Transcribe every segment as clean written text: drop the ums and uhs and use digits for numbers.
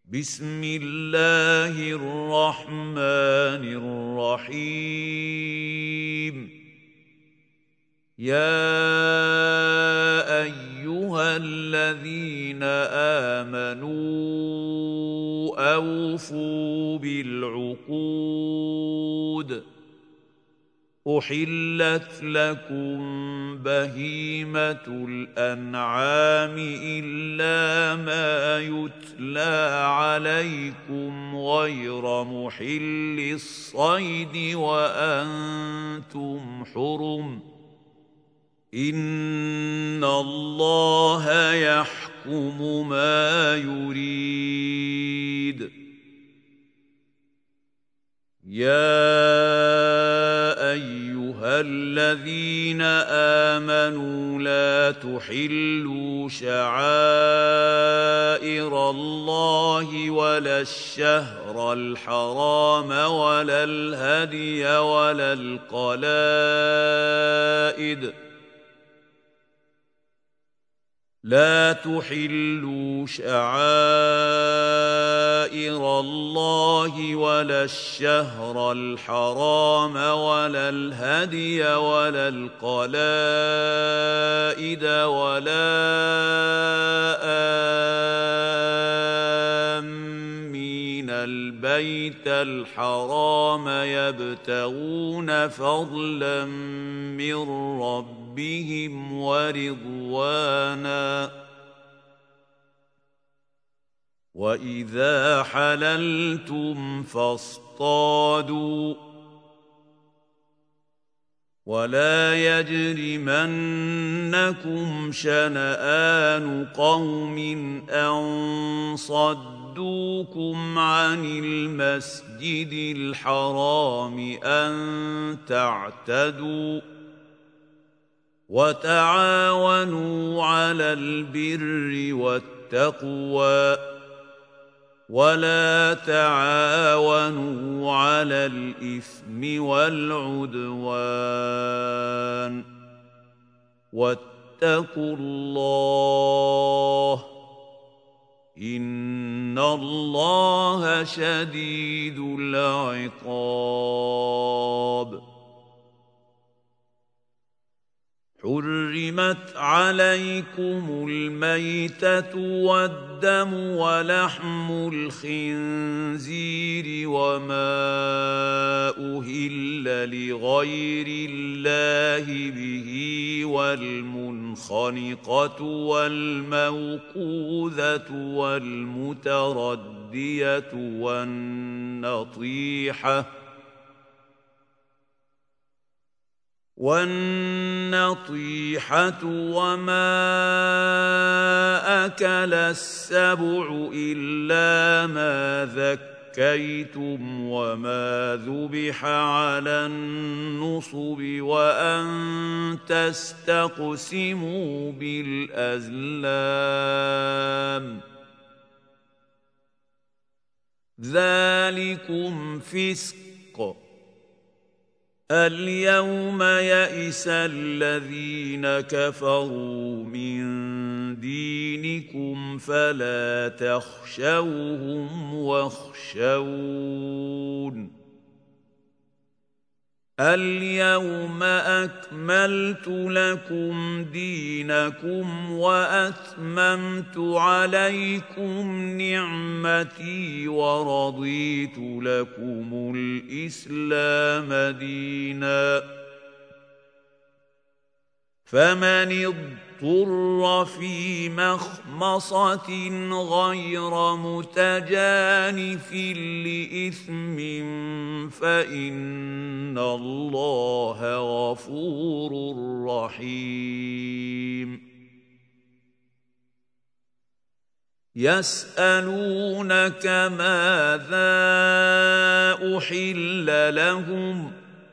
بسم الله الرحمن الرحيم يا أيها الذين آمنوا أوفوا بالعقود أحلت لكم بهيمة الأنعام إلا ما يتلى عليكم غير محل الصيد وأنتم حرم إن الله يحكم ما يريد يا أيها الذين آمنوا لا تحلوا شعائر الله ولا الشهر الحرام ولا الهدي ولا القلائد لا تحلوا شعائر الله ولا الشهر الحرام ولا الهدي ولا القلائد ولا آمين البيت الحرام يبتغون فضلا من ربهم ورضوانا وإذا حللتم فاصطادوا ولا يجرمنكم شنآن قوم أن صدوكم عن المسجد الحرام أن تعتدوا وتعاونوا على البر والتقوى ولا تعاونوا على الإثم والعدوان واتقوا الله إن الله شديد العقاب حرمت عليكم الميتة والدم ولحم الخنزير وما أهل لغير الله به والمنخنقة والموقوذة والمتردية والنطيحة وما أكل السبع إلا ما ذكيتم وما ذبح على النصب وأن تستقسموا بالأزلام ذلكم فسق اليوم يئس الذين كفروا من دينكم فلا تخشوهم واخشون اليوم أكملت لكم دينكم وأتممت عليكم نعمتي ورضيت لكم الإسلام دينا فمن اضطر في مخمصة غير متجانف لإثم فإن الله غفور رحيم يسألونك ماذا أحل لهم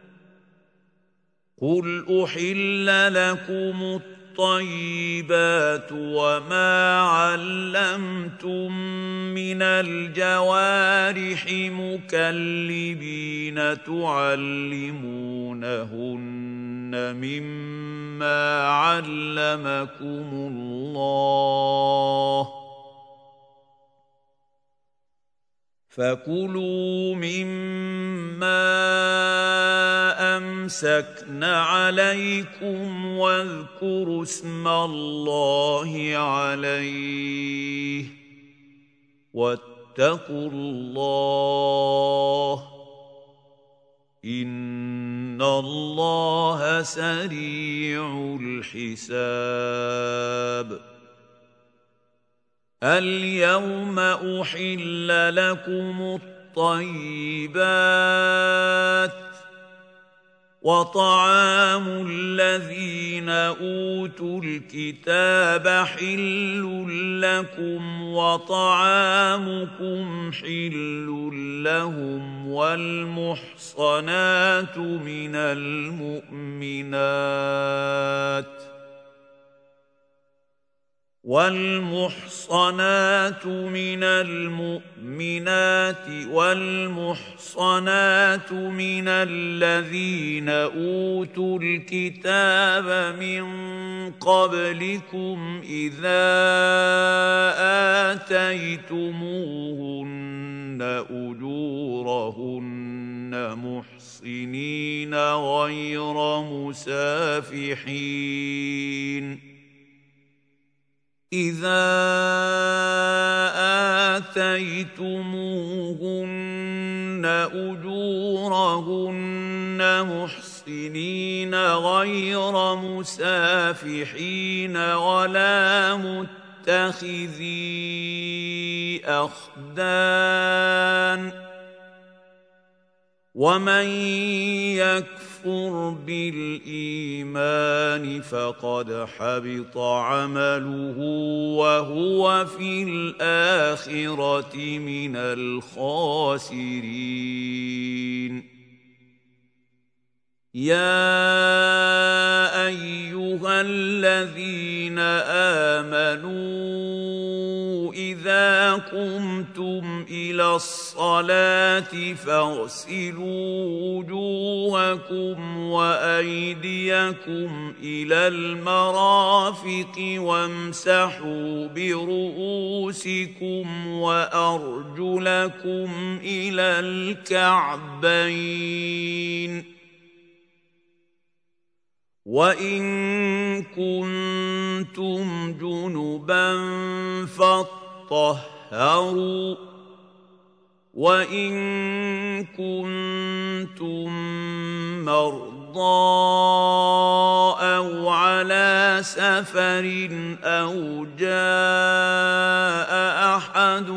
قل أحل لكم الطيبات وما علمتم من الجوارح مكلبين تعلمونهن مما علمكم الله فكلوا مما أمسكن عليكم واذكروا اسم الله عليه واتقوا الله إن الله سريع الحساب. اليوم أحل لكم الطيبات وطعام الذين أوتوا الكتاب حل لكم وطعامكم حل لهم والمحصنات من المؤمنات والمحصنات من الذين أوتوا الكتاب من قبلكم إذا آتيتموهن أجورهن محصنين غير مسافحين إذا آتيتموهن أجورهن محصنين غير مسافحين ولا متخذي أخدان ومن يكفر بالإيمان فقد حبط عمله وهو في الآخرة من الخاسرين. يا أيها الذين آمنوا إذا قمتم إلى الصلاة فاغسلوا وجوهكم وأيديكم إلى المرافق وامسحوا برؤوسكم وأرجلكم إلى الكعبين وإن كنتم جنبا فاطهروا وإن كنتم مرضى أو على سفر أو جاء أحد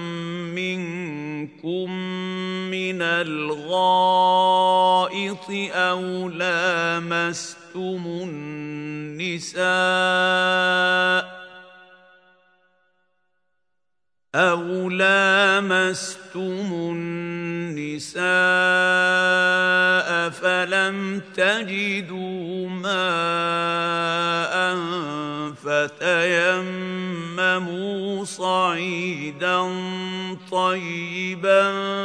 منكم من الغائط أو لامستم النساء فلم تجدوا ماء فتيمموا صعيدا طيبا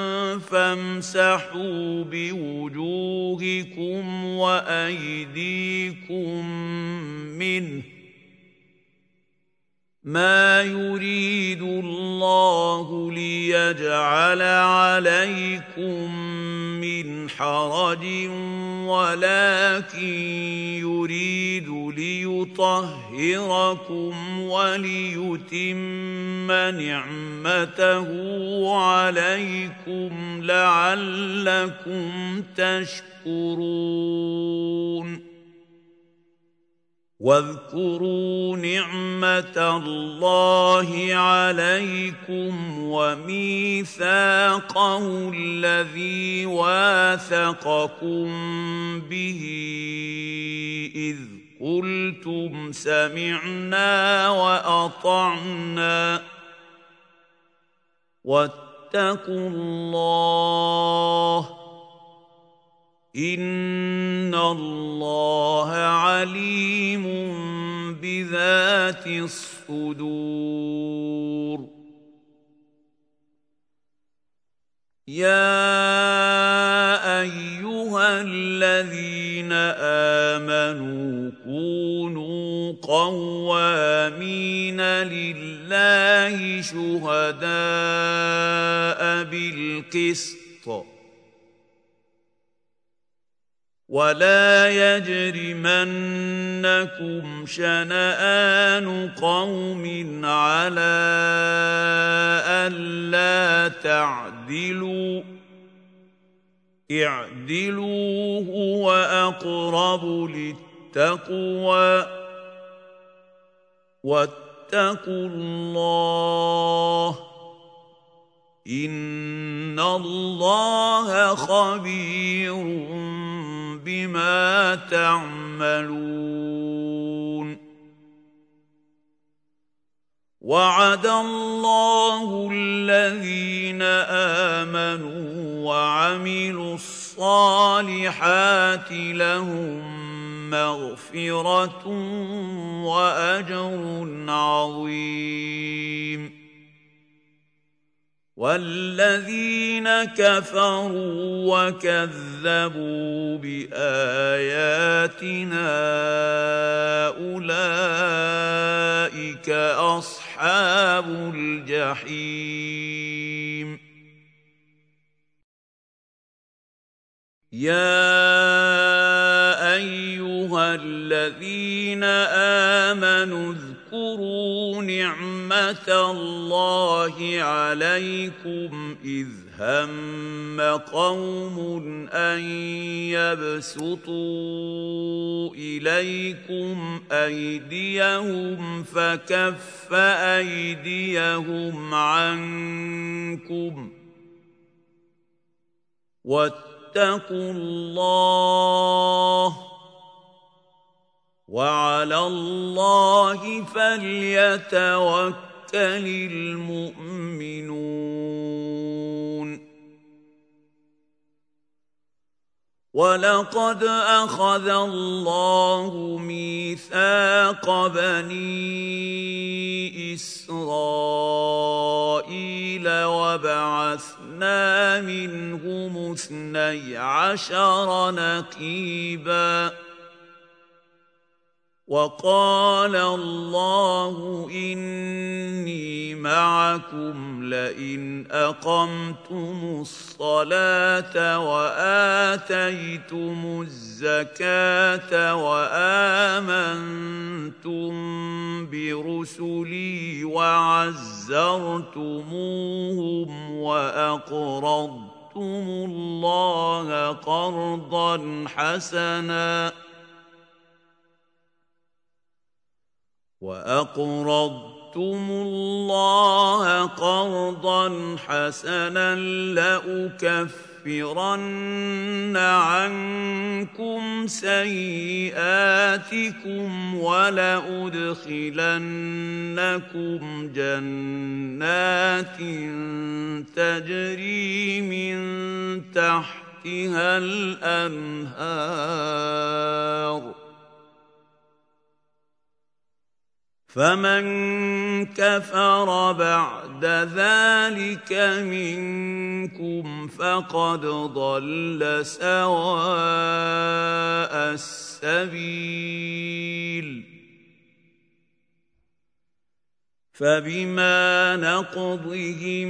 فامسحوا بوجوهكم وأيديكم منه ما يريد الله ليجعل عليكم من حرج ولكن يريد ليطهركم وليتم نعمته عليكم لعلكم تشكرون. واذكروا نعمة الله عليكم وميثاقه الذي واثقكم به إذ قلتم سمعنا وأطعنا واتقوا الله إن الله عليم بذات الصدور. يا أيها الذين آمنوا كونوا قوامين لله شهداء بالقسط ولا يجرمنكم شنآن قوم على ألا تعدلوا اعدلوا هو أقرب للتقوى واتقوا الله إن الله خبير بما تعملون وعد الله الذين آمنوا وعملوا الصالحات لهم مغفرة وأجر عظيم والذين كفروا وكذبوا بآياتنا أولئك أصحاب الجحيم يا أيها الذين آمنوا اذكروا نعمة الله عليكم إذ هم قوم أن يبسطوا إليكم أيديهم فكف أيديهم عنكم واتقوا الله وعلى الله فليتوكل المؤمنون ولقد أخذ الله ميثاق بني إسرائيل وبعثنا منهم 12 نقيباً وقال الله إني معكم لئن أقمتم الصلاة وآتيتم الزكاة وآمنتم برسلي وعزرتموهم وأقرضتم الله قرضا حسنا لأكفرن عنكم سيئاتكم ولأدخلنكم جنات تجري من تحتها الأنهار فمن كفر بعد ذلك منكم فقد ضل سواء السبيل فبما نقضهم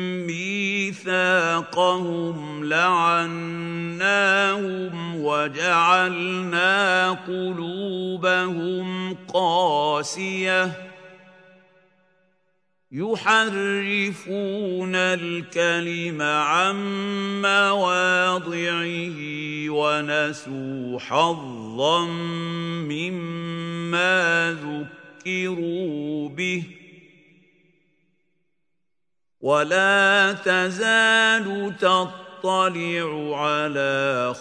ميثاقهم لعناهم وجعلنا قلوبهم قاسية يحرفون الكلم عن مواضعه ونسوا حظا مما ذكروا به ولا تزال تطلع على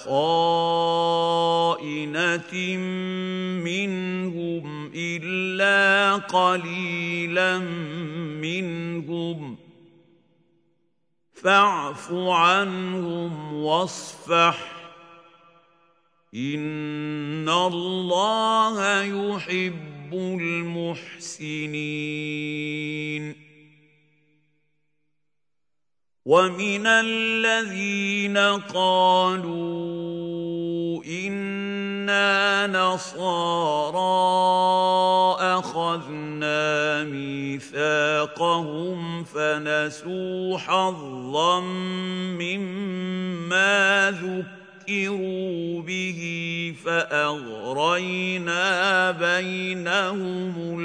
خائنة منهم إلا قليلا منهم فاعف عنهم واصفح إن الله يحب المحسنين ومن الذين قالوا إن إنا نصارى أخذنا ميثاقهم فنسوا حظا مما ذكروا به فأغرينا بينهم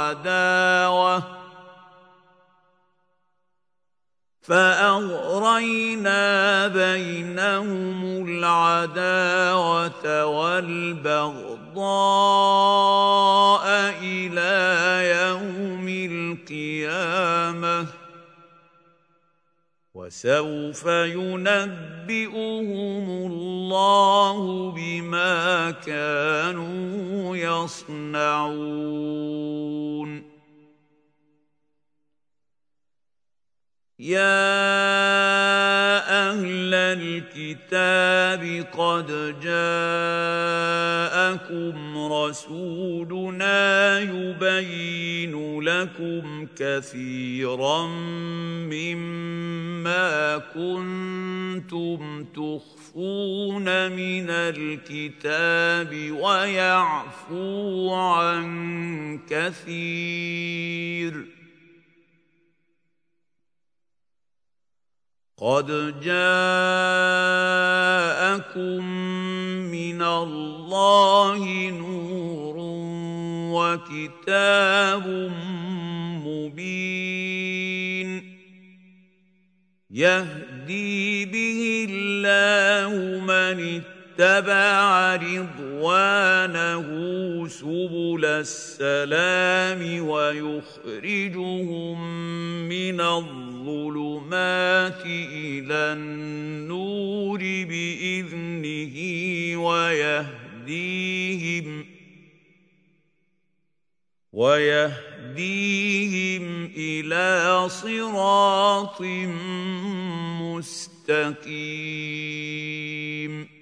العداوة والبغضاء إلى يوم القيامة وسوف ينبئهم الله بما كانوا يصنعون يا أهل الكتاب قد جاءكم رسولنا يبين لكم كثيرا مما كنتم تخفون من الكتاب ويعفو عن كثير قد جاءكم من الله نور وكتاب مبين يهدي به الله من اتبع رضوانه سبل السلام ويخرجهم من الظلمات إلى النور بإذنه ويهديهم إلى صراط مستقيم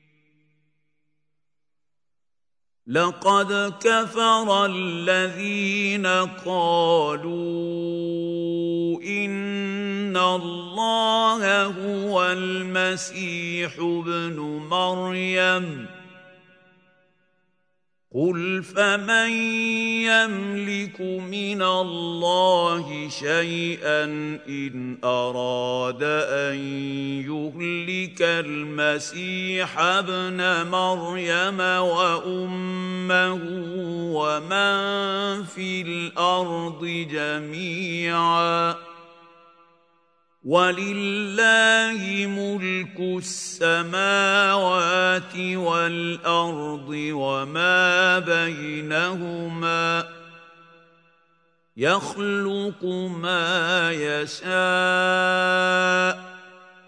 لقد كفر الذين قالوا إن الله هو المسيح ابن مريم قل فمن يملك من الله شيئا إن أراد أن يهلك المسيح ابن مريم وأمه ومن في الأرض جميعا ولله ملك السماوات والأرض وما بينهما يخلق ما يشاء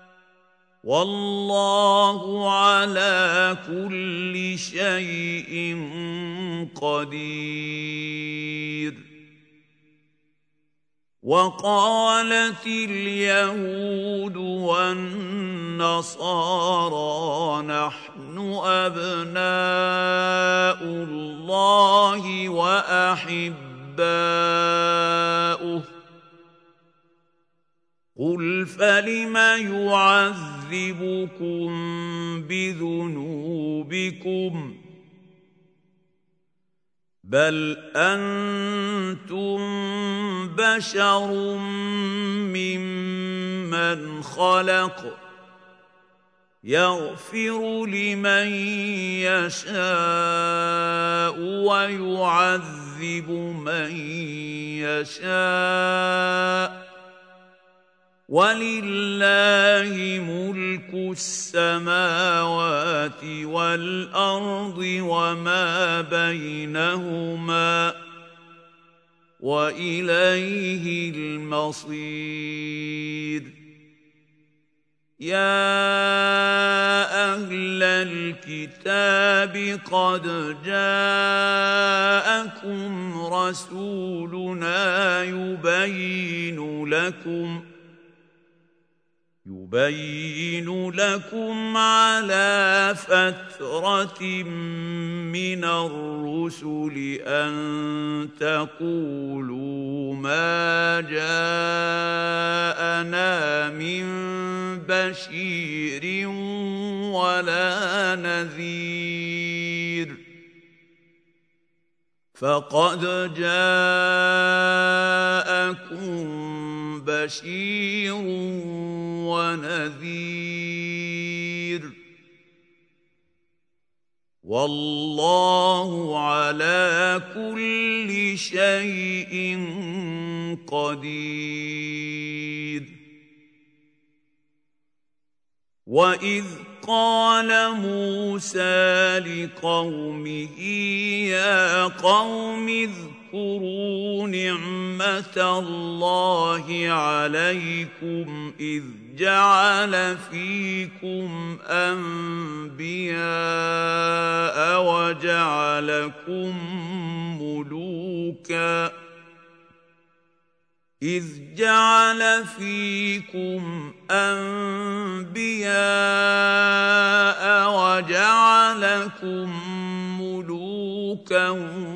والله على كل شيء قدير وقالت اليهود والنصارى نحن أبناء الله وأحباؤه قل فلم يعذبكم بذنوبكم بل أنتم بشر ممن خلق يغفر لمن يشاء ويعذب من يشاء ولله ملك السماوات والأرض وما بينهما وإليه المصير يا أهل الكتاب قد جاءكم رسولنا يبين لكم على فترة من الرسل أن تقولوا ما جاءنا من بشير ولا نذير فقد جاءكم بشير ونذير والله على كل شيء قدير. وإذ قال موسى لقومه يا قوم اذكروا نعمة الله عليكم إذ جعل فيكم أنبياء وجعلكم ملوكا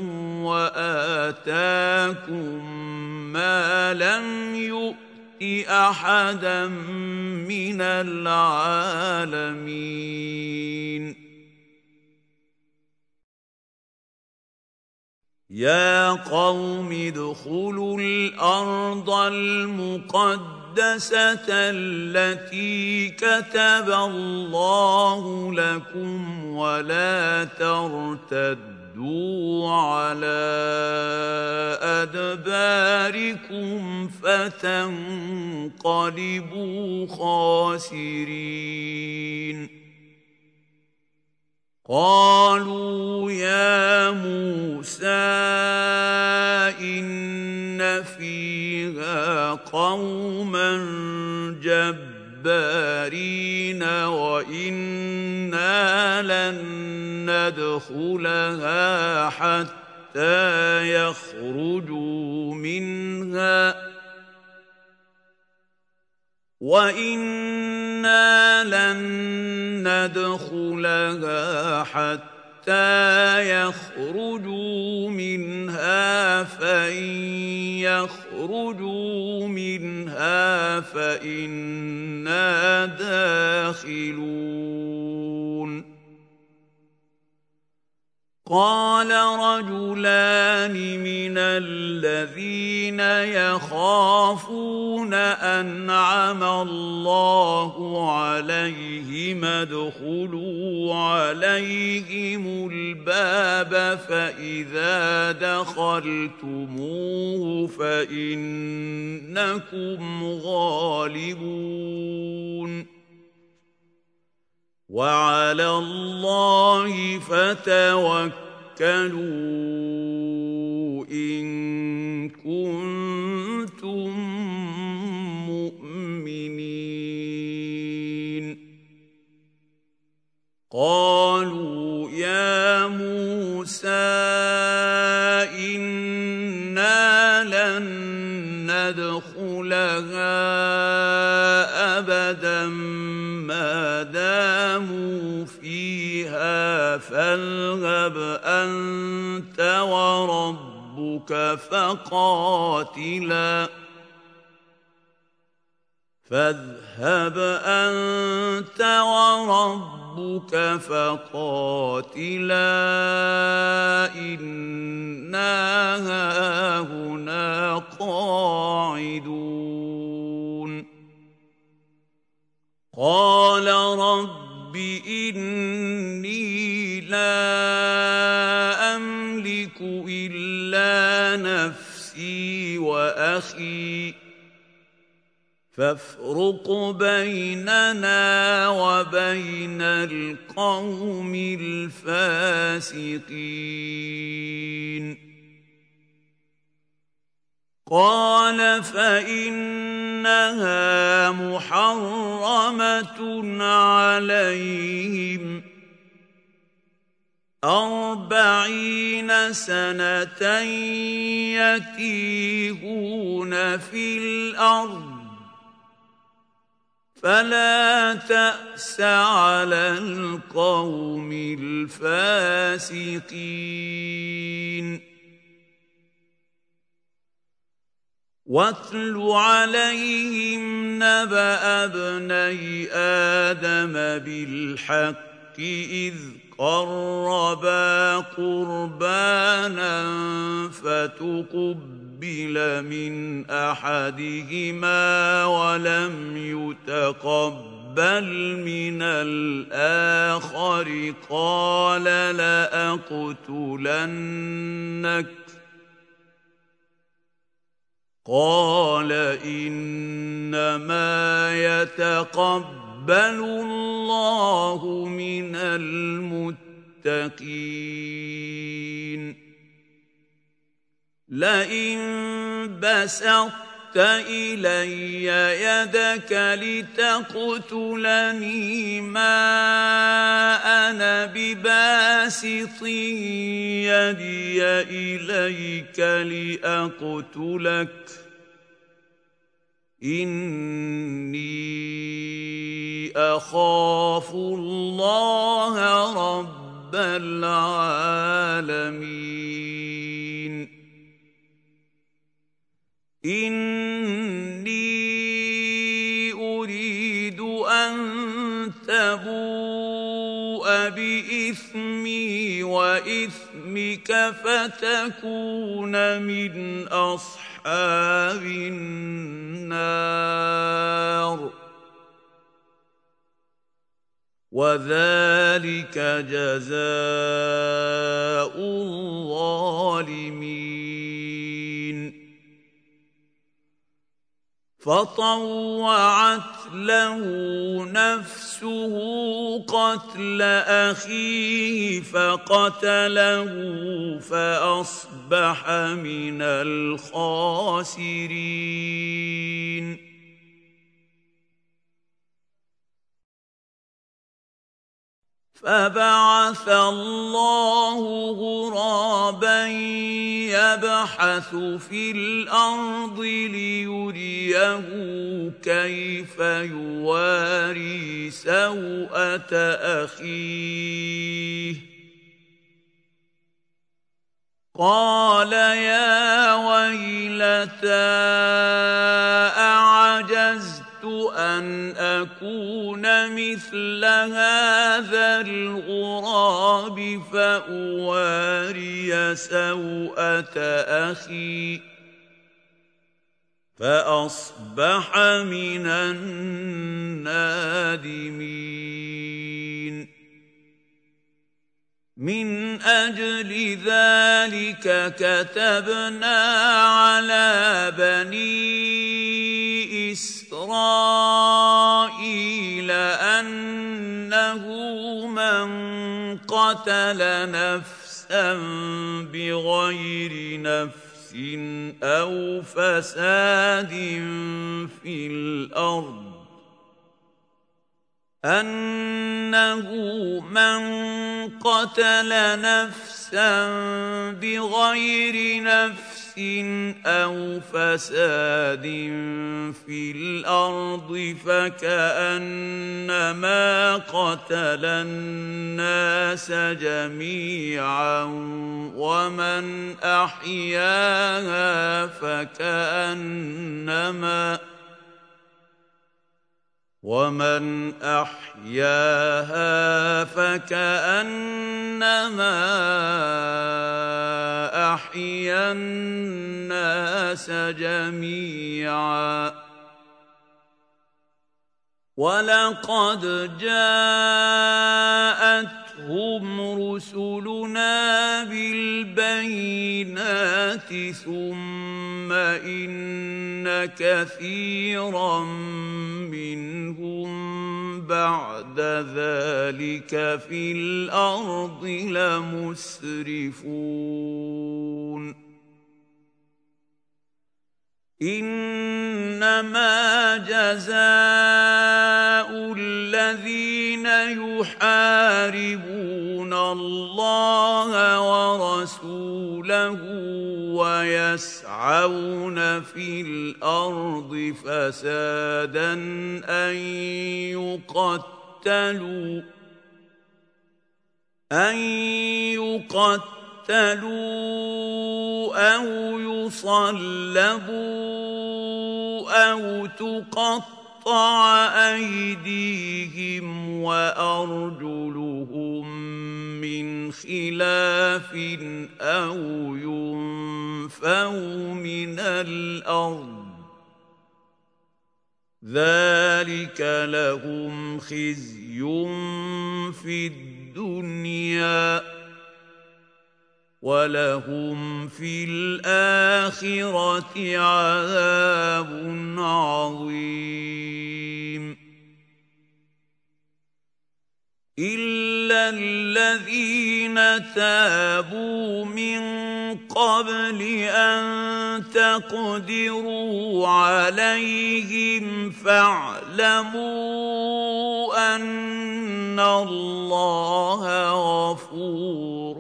وآتاكم ما لم يؤت أحدا من العالمين. يا قوم ادخلوا الأرض المقدسة التي كتب الله لكم ولا ترتدوا على أدباركم فتنقلبوا خاسرين. قالوا يا موسى إن فيها قوما جبارين وإنا لن ندخلها حتى يخرجوا منها فإن يخرجوا منها فإنا داخلون. قال رجلان من الذين يخافون أنعم الله عليهم ادخلوا عليهم الباب فإذا دخلتموه فإنكم غالبون وعلى الله فتوكلوا إن كنتم مؤمنين. قالوا يا موسى إنا لن ندخلها أبدا ما داموا فيها فاذهب أنت وربك فقاتلا إنا هاهنا قاعدون. قال رب إني لا أملك إلا نفسي وأخي فافرق بيننا وبين القوم الفاسقين. قال فإنها محرمة عليهم 40 سنة يتيهون في الأرض فلا تأس على القوم الفاسقين. واتل عليهم نبأ ابني آدم بالحق إذ قربا قربانا فتقبل من أحدهما ولم يتقبل من الآخر قال لأقتلنك قال إنما يتقبل الله من المتقين لئن بسطت إلي يدك لتقتلني ما أنا بباسط يدي إليك لأقتلك إني أخاف الله رب العالمين إني أريد أن تبوء بإثمي وإثمك فتكون من أصحاب النار وذلك جزاء الظالمين فطوعت له نفسه قتل أخيه فقتله فأصبح من الخاسرين فبعث الله غرابا يبحث في الأرض ليريه كيف يواري سوءة أخيه قال يا ويلتى أعجزت أن أكون مثل هذا الغراب فأواري سوءة أخي فأصبح من النادمين من أجل ذلك كتبنا على بني إسرائيل أنه من قتل نفسا بغير نفس أو فساد في الأرض أنه من قتل نفسا بغير نفس أو فساد في الأرض فكأنما قتل الناس جميعا ومن أحياها فكأنما أحيا الناس جميعا ولقد جاءتهم رسلنا بالبينات ثم إن كثيرا منهم بعد ذلك في الأرض لمسرفون إنما جزاء الذين يحاربون الله ورسوله ويسعون في الأرض فسادا أن يقتلوا أو يصلبوا أو تقطع أيديهم وأرجلهم خلاف أو ينفوا من الأرض ذلك لهم خزي في الدنيا ولهم في الآخرة عذاب عظيم إلا الذين تابوا من قبل أن تقدروا عليهم فاعلموا أن الله غفور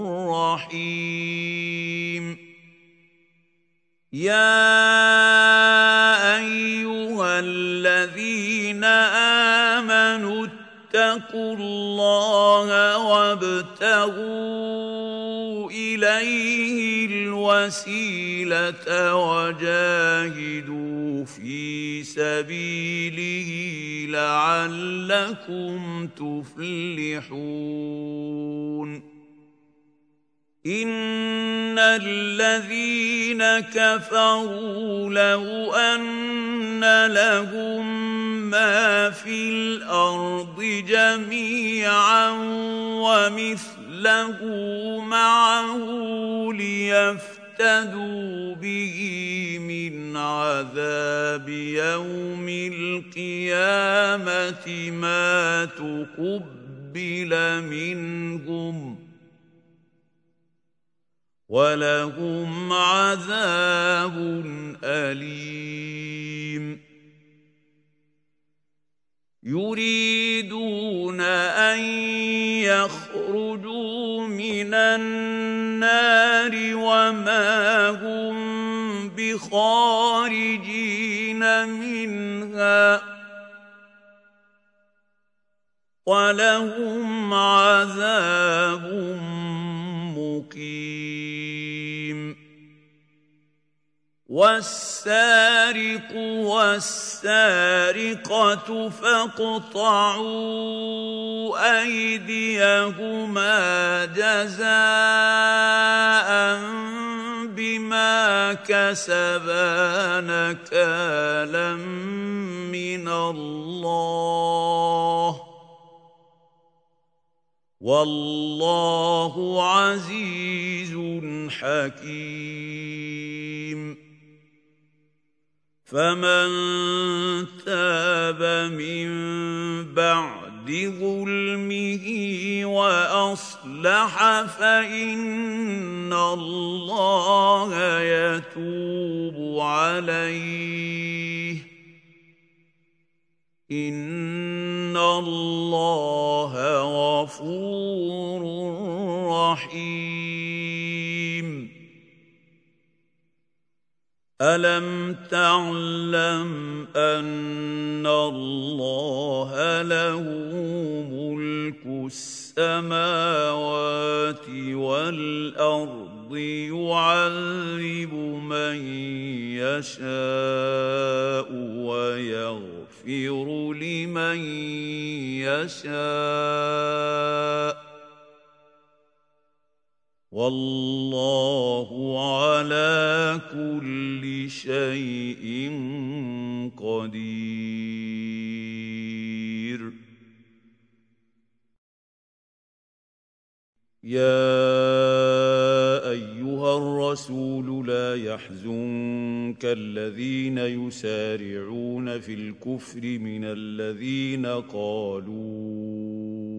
رحيم يا أيها الذين آمنوا اتقوا الله وابتغوا إليه الوسيلة وجاهدوا في سبيله لعلكم تفلحون إن الذين كفروا لو أن لهم ما في الأرض جميعا ومثله معه ليفتدوا به من عذاب يوم القيامة ما تقبل منهم ولهم عذاب أليم يريدون أن يخرجوا من النار وما هم بخارجين منها ولهم عذاب مقيم والسارق والسارقة فاقطعوا أيديهما جزاء بما كسبا نكالا من الله والله عزيز حكيم فمن تاب من بعد ظلمه وأصلح فإن الله يتوب عليه إن الله غفور رحيم ألم تعلم أن الله له ملك السماوات والأرض يعذب من يشاء ويغفر لمن يشاء والله على كل شيء قدير يا أيها الرسول لا يحزنك الذين يسارعون في الكفر من الذين قالوا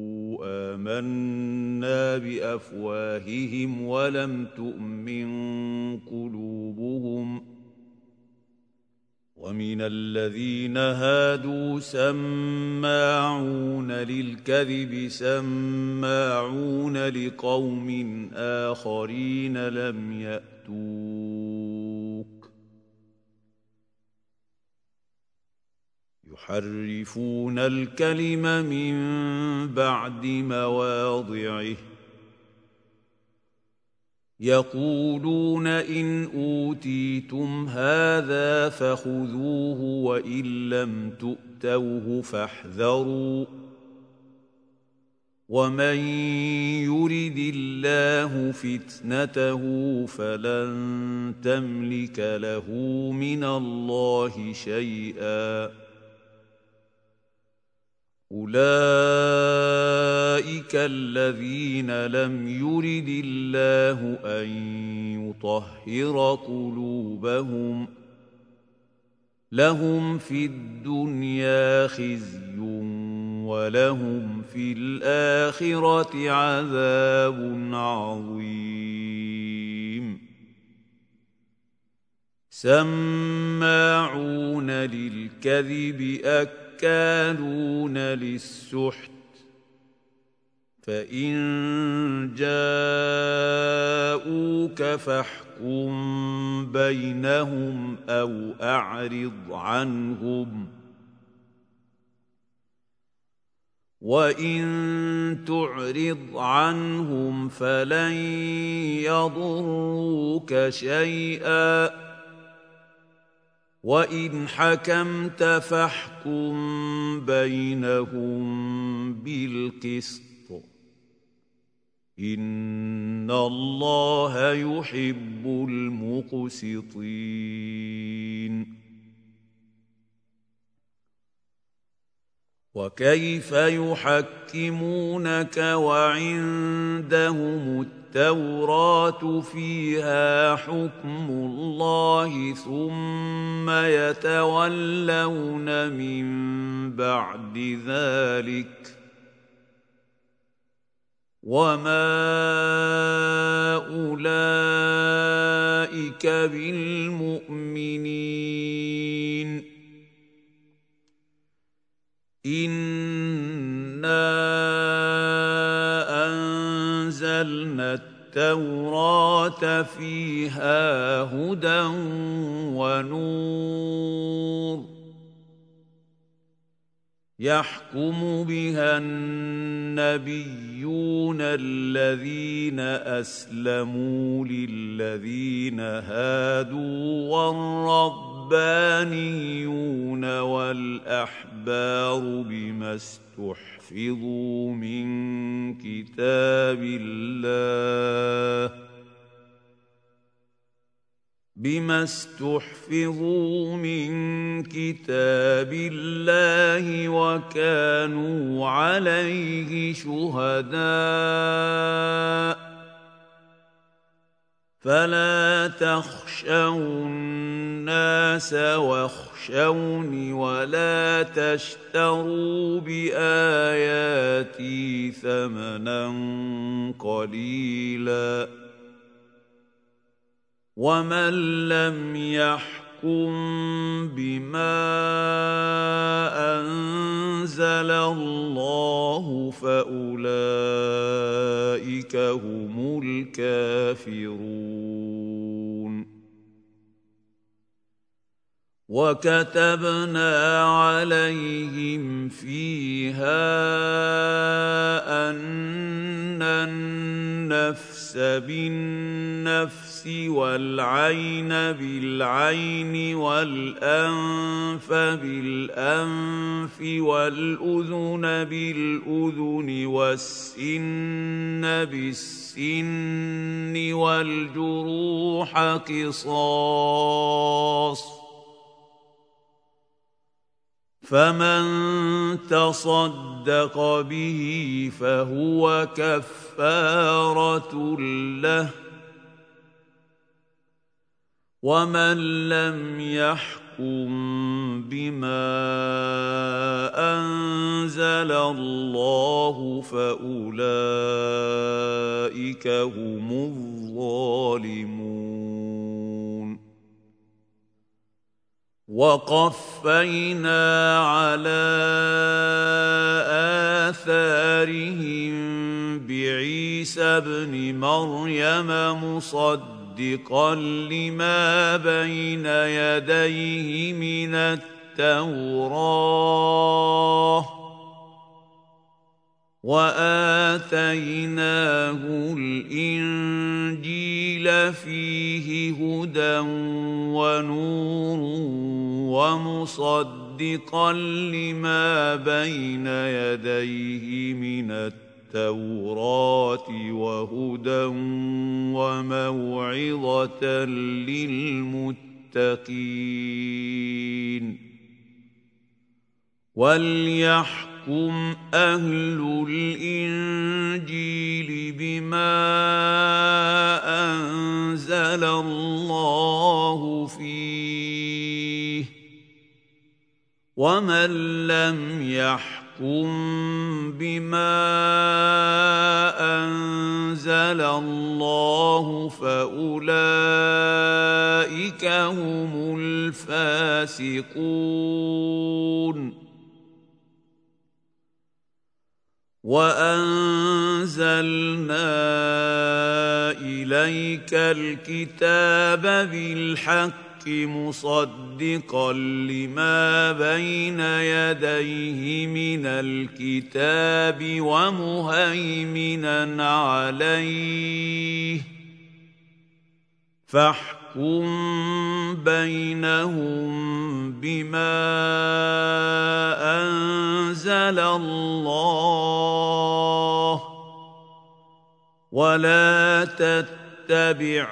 آمنا بأفواههم ولم تؤمن قلوبهم ومن الذين هادوا سماعون للكذب سماعون لقوم آخرين لم يأتوك يحرفون الكلم من بعد مواضعه يقولون إن أوتيتم هذا فخذوه وإن لم تؤتوه فاحذروا ومن يرد الله فتنته فلن تملك له من الله شيئا أولئك الذين لم يرد الله أن يطهر قلوبهم لهم في الدنيا خزي ولهم في الآخرة عذاب عظيم سماعون للكذب أكالون للسحت فإن جاءوك فاحكم بينهم أو أعرض عنهم وإن تعرض عنهم فلن يضروك شيئا وإن حكمت فاحكم بينهم بالقسط إن الله يحب المقسطين وكيف يحكمونك وعندهم التوراة فيها حكم الله ثم يتولون من بعد ذلك وما أولئك بالمؤمنين إنا أنزلنا التوراة فيها هدى ونور يحكم بها النبيون الذين أسلموا للذين هادوا والربانيون والأحبار بما استحفظوا من كتاب الله وكانوا عليه شهداء فلا تخشوا الناس واخشوني ولا تشتروا بآياتي ثمنا قليلا ومن لم يحكم بما أنزل الله فأولئك هم الكافرون وكتبنا عليهم فيها أن النفس بالنفس والعين بالعين والأنف بالأنف والأذن بالأذن والسن بالسن والجروح قصاص فمن تصدق به فهو كفارة له ومن لم يحكم بما أنزل الله فأولئك هم الظالمون وقفينا على آثارهم بعيسى ابن مريم مصدقا لما بين يديه من التوراة وآتيناه الإنجيل فيه هدى ونور ومصدقا لما بين يديه من التوراة التوراة وهدى وموعظة للمتقين وليحكم أهل الإنجيل بما أنزل الله فيه ومن لم يحكم بما أنزل الله فأولئك هم الفاسقون وأنزلنا إليك الكتاب بالحق مصدقا لما بين يديه من الكتاب ومهيمنا عليه فاحكم بينهم بما أنزل الله ولا تتبع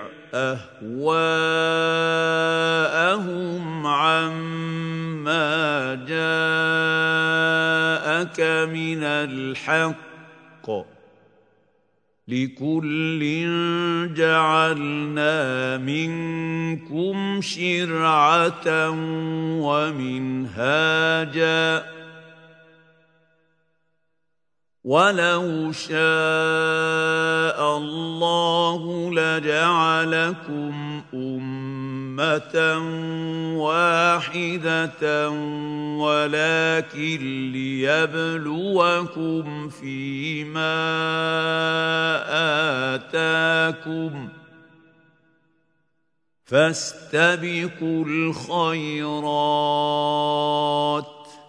أهواءهم عما جاءك من الحق لكل جعلنا منكم شرعة ومنهاجا ولو شاء الله لجعلكم أمة واحدة ولكن ليبلوكم فيما آتاكم فاستبقوا الخيرات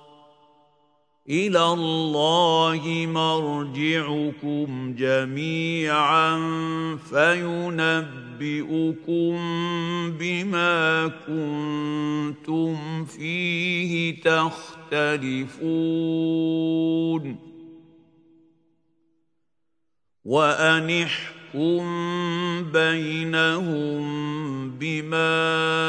إلى الله مرجعكم جميعا فينبئكم بما كنتم فيه تختلفون وأن احكم بينهم بما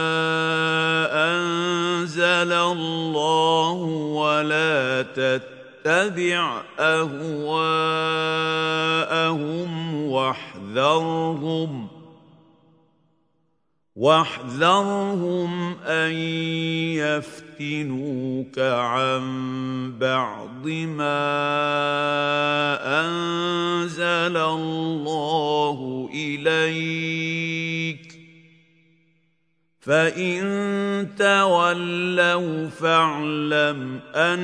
أنزل الله ولا تتبع أهواءهم واحذرهم أن يفتنوك عن بعض ما أنزل الله إليك فإن تولوا فاعلم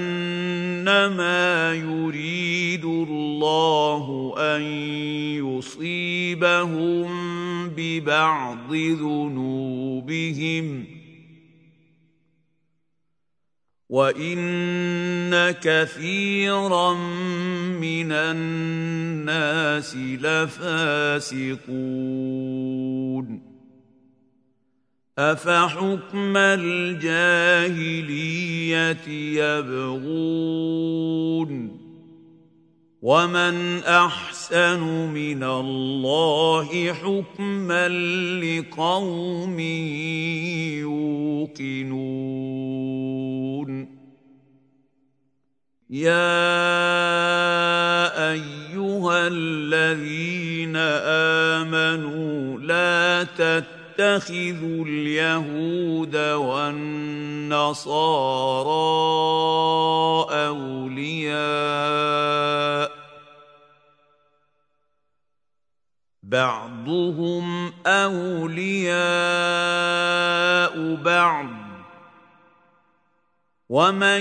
أنما يريد الله أن يصيبهم ببعض ذنوبهم وإن كثيرا من الناس لفاسقون أفحكم الجاهلية يبغون ومن أحسن من الله حكما لقوم يوقنون يا أيها الذين آمنوا لا تتخذوا اليهود والنصارى أولياء بعضهم أولياء بعض ومن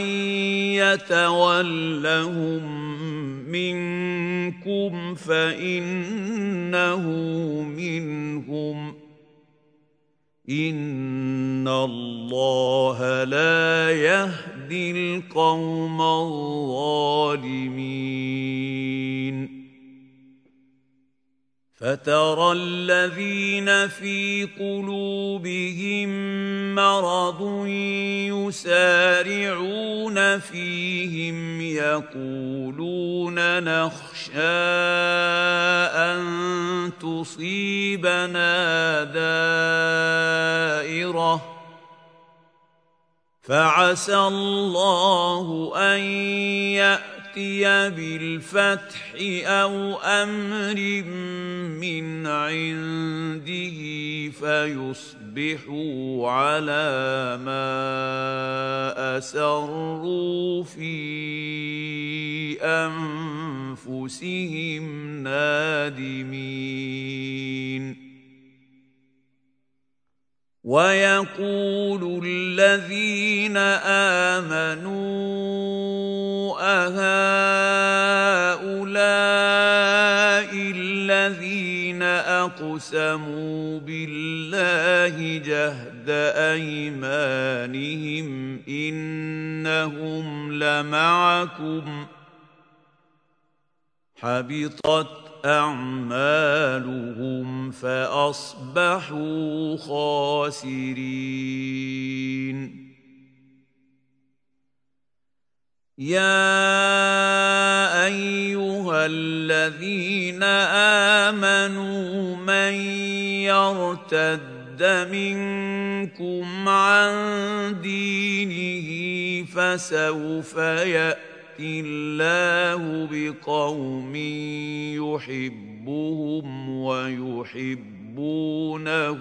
يتولهم منكم فإنه منهم إن الله لا يهدي القوم الظالمين فترى الذين في قلوبهم مرض يسارعون فيهم يقولون نخشى أن تصيبنا دائرة فعسى الله أن يأتي بالفتح أو أمر من عنده فيصبحوا على ما أسروا في أنفسهم نادمين ويقول الذين آمنوا أهؤلاء الذين أقسموا بالله جهد أيمانهم إنهم لمعكم حبطت أعمالهم فأصبحوا خاسرين يا أيها الذين آمنوا من يرتد منكم عن دينه فسوف يأتي الله بقوم يحبهم ويحبونه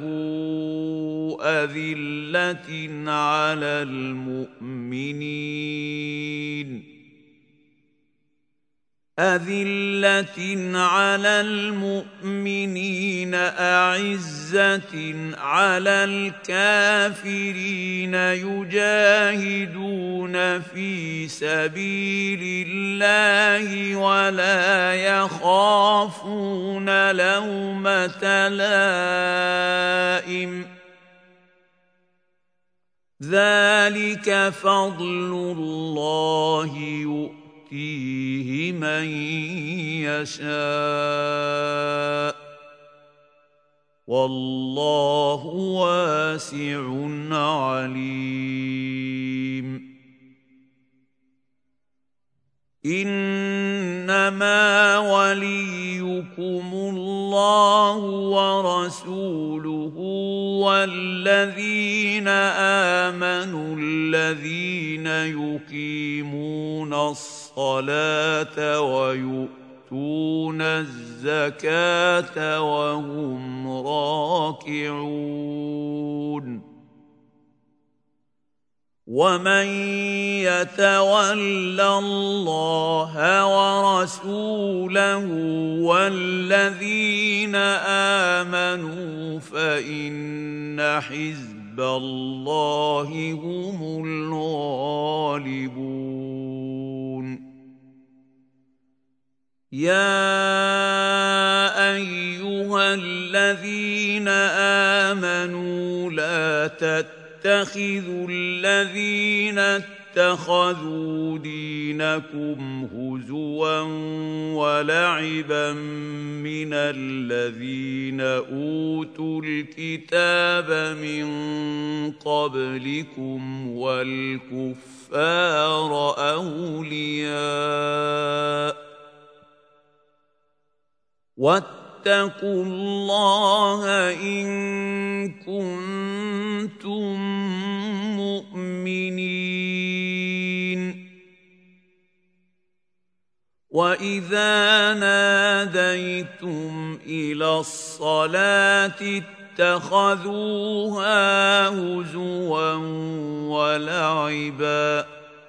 أذلة على المؤمنين أعزة على الكافرين يجاهدون في سبيل الله ولا يخافون لومة لائم ذلك فضل الله يؤتيه من يشاء والله واسع عليم إنما وليكم الله ورسوله والذين آمنوا الذين يقيمون الصلاة ويؤتون الزكاة وهم راكعون ومن يتول الله ورسوله والذين آمنوا فإن حزب الله هم الغالبون يا أيها الذين آمنوا لا تتخذوا الذين اتخذوا دينكم هزوا ولعبا من الذين أوتوا الكتاب من قبلكم والكفار أولياء واتقوا الله إن كنتم مؤمنين وإذا ناديتم إلى الصلاة اتخذوها هزوا ولعبا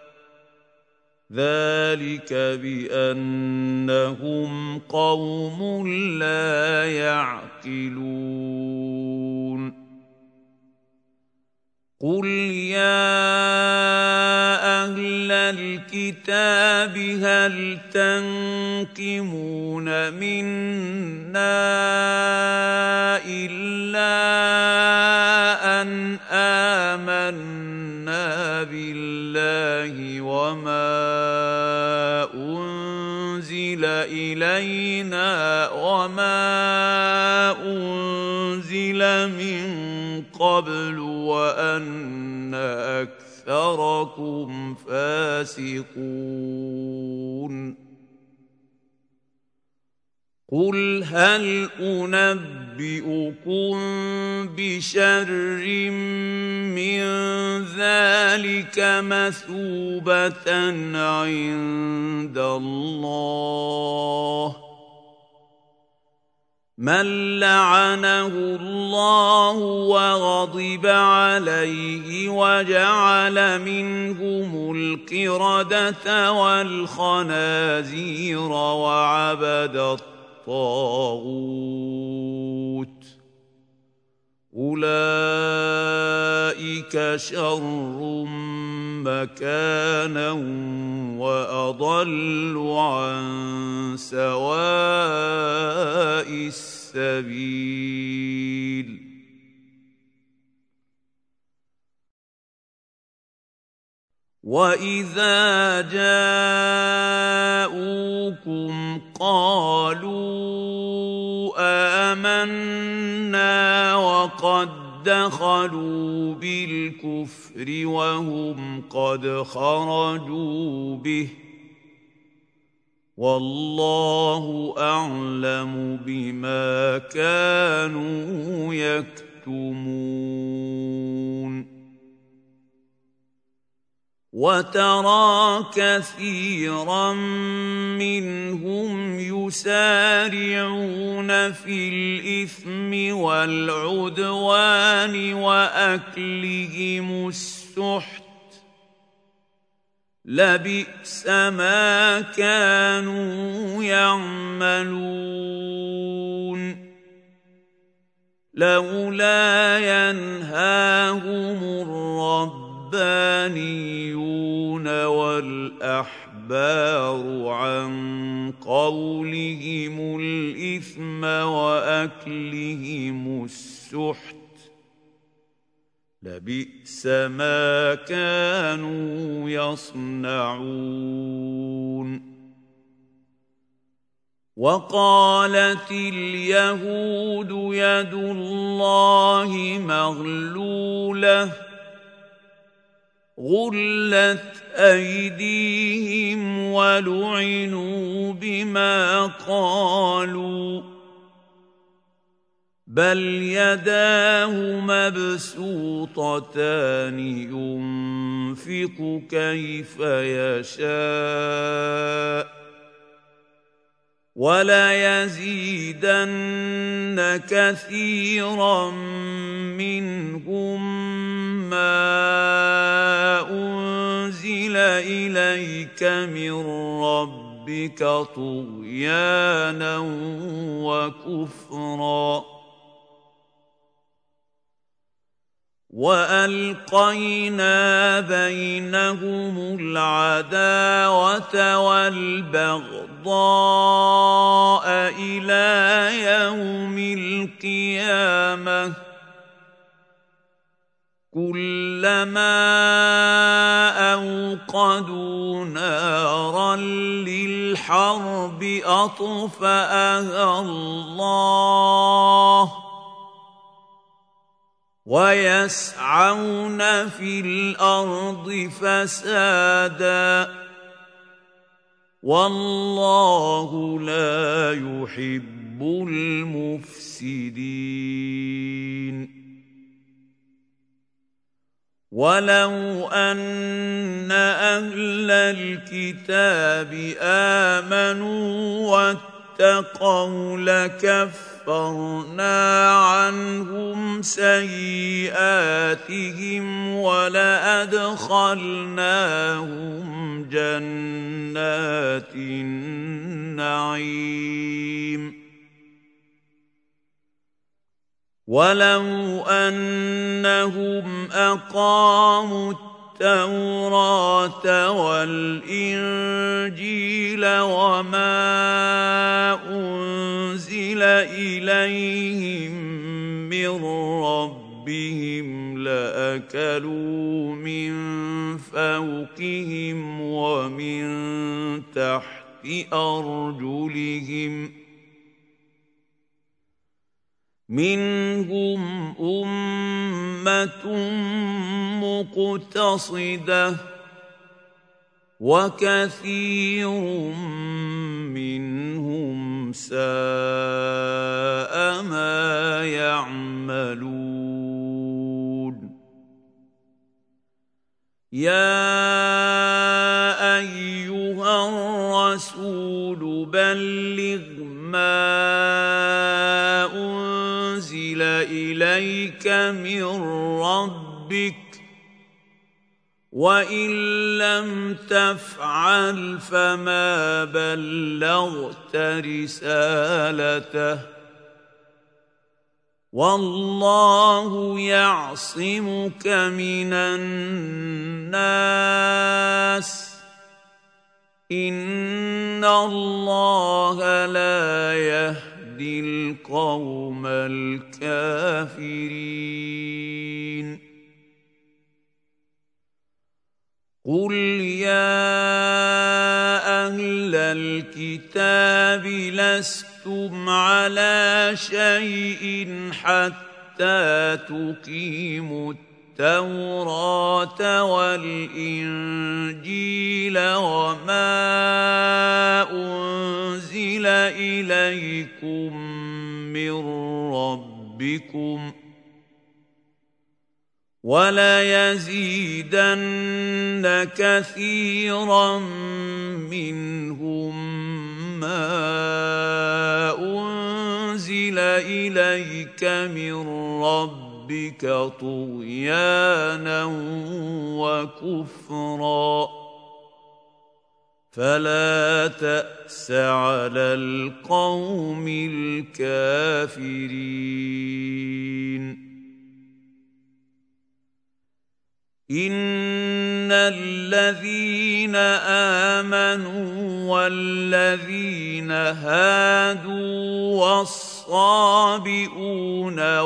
ذلك بأنهم قوم لا يعقلون قل يا أهل الكتاب هل تنقمون منا إلا أن آمنا بالله وما أنزل إلينا وما أنزل من قبل وأن أكثركم فاسقون قل هل أنبئكم بشر من ذلك مثوبة عند الله من لعنه الله وغضب عليه وجعل منهم القردة والخنازير وعبد الطاغوت أولئك شر مكانا وأضل عن سواء السبيل وَإِذَا جَاءُوكُمْ قَالُوا آمَنَّا وَقَدْ دَخَلُوا بِالْكُفْرِ وَهُمْ قَدْ خَرَجُوا بِهِ وَاللَّهُ أَعْلَمُ بِمَا كَانُوا يَكْتُمُونَ وَتَرَى كَثِيرًا مِّنْهُمْ يُسَارِعُونَ فِي الْإِثْمِ وَالْعُدْوَانِ وَأَكْلِهِمُ السُّحْتَ لَبِئْسَ مَا كَانُوا يَعْمَلُونَ لَوْلَا يَنْهَاهُمُ الرَّبَّانِيُّونَ وَالْأَحْبَارُ عَنْ قَوْلِهِمُ الْإِثْمَ وَأَكْلِهِمُ السُّحْتَ لَبِئْسَ مَا كَانُوا يَصْنَعُونَ وَقَالَتِ الْيَهُودُ يَدُ اللَّهِ مَغْلُولَةٌ غُلَّتْ أَيْدِيهِمْ وَلُعِنُوا بِمَا قَالُوا بَلْ يَدَاهُ مَبْسُوطَتَانِ يُنفِقُ كَيْفَ يَشَاءُ وَلَيَزِيدَنَّ كَثِيرًا مِّنْهُم مَّا أُنزِلَ إِلَيْكَ مِن رَّبِّكَ طُغْيَانًا وَكُفْرًا وَأَلْقَيْنَا بَيْنَهُمُ الْعَدَاوَةَ وَالْبَغْضَاءَ إِلَىٰ يَوْمِ الْقِيَامَةِ كُلَّمَا أَوْقَدُوا نَارًا لِّلْحَرْبِ أَطْفَأَهَا اللَّهُ وَيَسْعَوْنَ فِي الْأَرْضِ فَسَادًا وَاللَّهُ لَا يُحِبُّ الْمُفْسِدِينَ وَلَوْ أَنَّ أَهْلَ الْكِتَابِ آمَنُوا وَاتَّقَوْا لَكَفَّرْنَا عَنْهُمْ سَيِّئَاتِهِمْ وَلَأَدْخَلْنَاهُمْ جَنَّاتِ النَّعِيمِ وَلَوْ أَنَّهُمْ أَقَامُوا التَّوْرَاةَ وَالْإِنجِيلَ وَمَا أُنزِلَ إِلَيْهِم مِّن رَّبِّهِمْ لَأَكَلُوا مِن فَوْقِهِمْ وَمِن تَحْتِ أرجلهم منهم أمة مقتصدة وكثير منهم ساء ما يعملون يا أيها الرسول بلغ ما أنزل إليك من ربك وإن لم تفعل فما بلغت رسالته والله يعصمك من الناس إن الله لا يهدي القوم الكافرين قل يا أهل الكتاب لستم على شيء حتى تقيموا التوراة والإنجيل وما أنزل إليكم من ربكم وليزيدن كثيرا منهم ما أنزل إليك من ربك طغيانا وكفرا فلا تأس على القوم الكافرين إن الذين آمنوا والذين هادوا والصابئون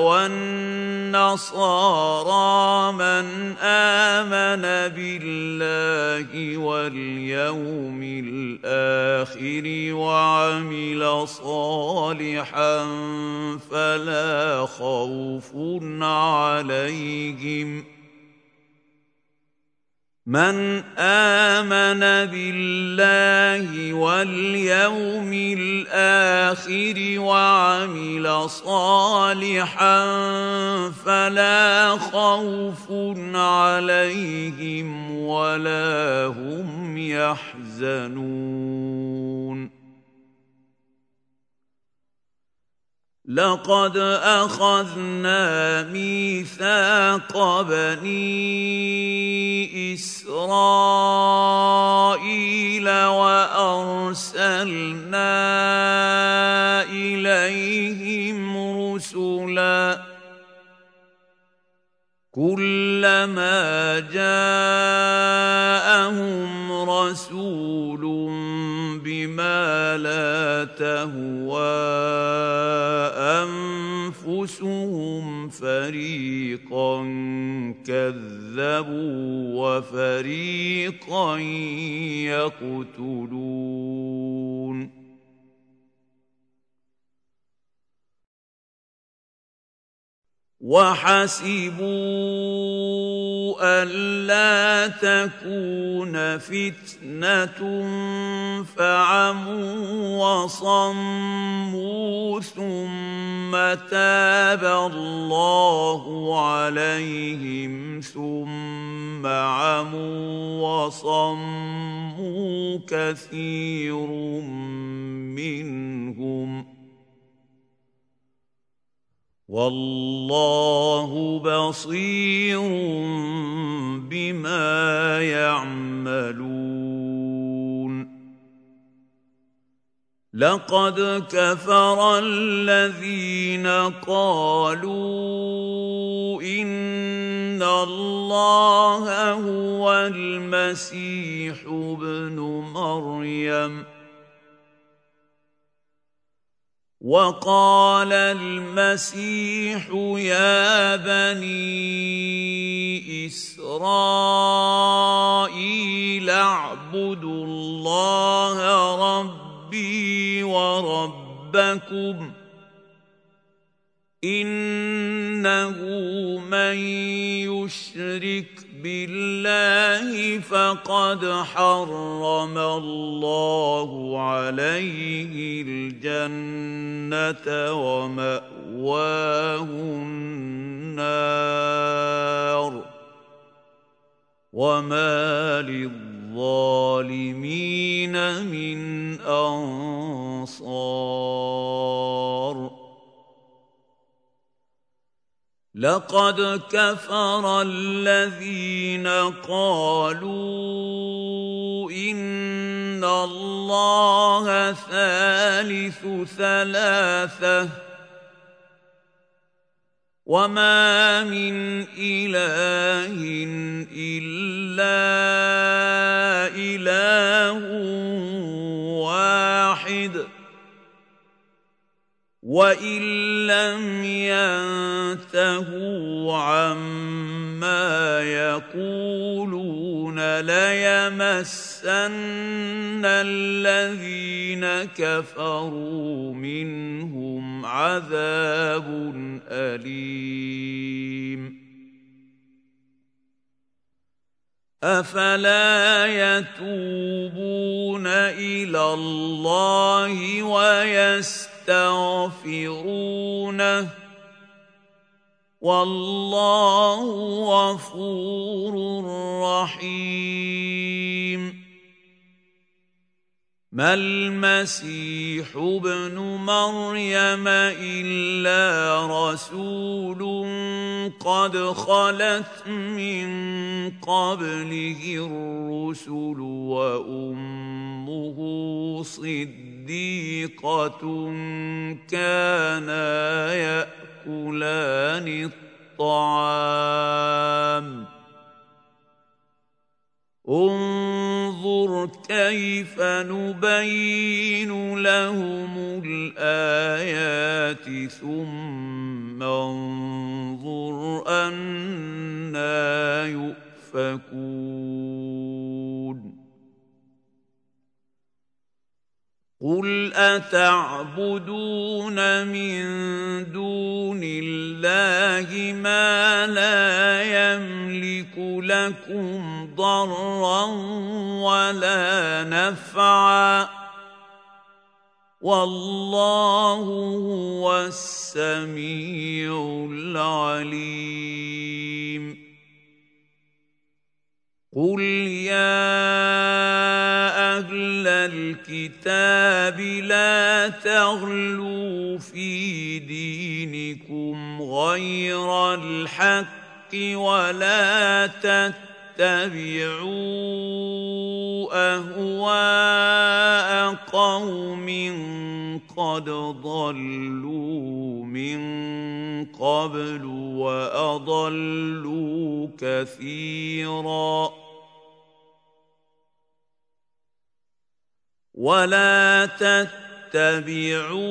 والنصارى من آمن بالله واليوم الآخر وعمل صالحا فلا خوف عليهم من آمن بالله واليوم الآخر وعمل صالحا فلا خوف عليهم ولا هم يحزنون لقد أخذنا ميثاق بني إسرائيل وأرسلنا إليهم رسلا كلما جاءهم رسول بما لا تهوى أنفسهم فريقا كذبوا وفريقا يقتلون وحسبوا ألا تكون فتنة فعموا وصموا ثم تاب الله عليهم ثم عموا وصموا كثير منهم والله بصير بما يعملون لقد كفر الذين قالوا إن الله هو المسيح ابن مريم وقال المسيح يا بني إسرائيل اعبدوا الله ربي وربكم إنه من يشرك بالله فقد حرم الله عليه الجنة ومأواه النار وما للظالمين من أنصار. لقد كفر الذين قالوا إن الله ثالث ثلاثة وما من إله إلا إله واحد وإن لم ينتهوا عما يقولون ليمسن الذين كفروا منهم عذاب أليم. أفلا يتوبون إلى الله ويستغفرونه والله غفور رحيم. ما المسيح ابن مريم إلا رسول قد خلت من قبله الرسل وأمه صديقة كانا يأكلان الطعام انظر كيف نبين لهم الآيات ثم انظر أنى يؤفكون. قل أتعبدون من دون الله ما لا يملك لكم ضرا ولا نفعا والله هو السميع العليم. قل يا أهل الكتاب لا تغلوا في دينكم غير الحق ولا تتبعوا أهواء قوم قد ضلوا من قبل وأضلوا كثيرا ولا تتبعوا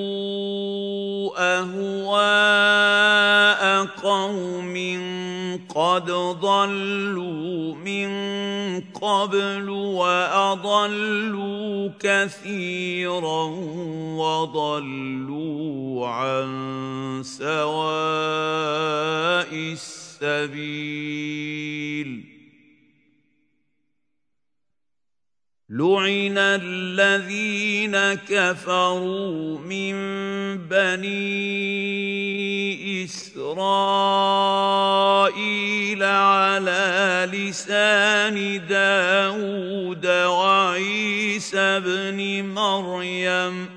أهواء قوم قد ضلوا من قبل وأضلوا كثيرا وضلوا عن سواء السبيل. لعن الذين كفروا من بني إسرائيل على لسان داود وعيسى بن مريم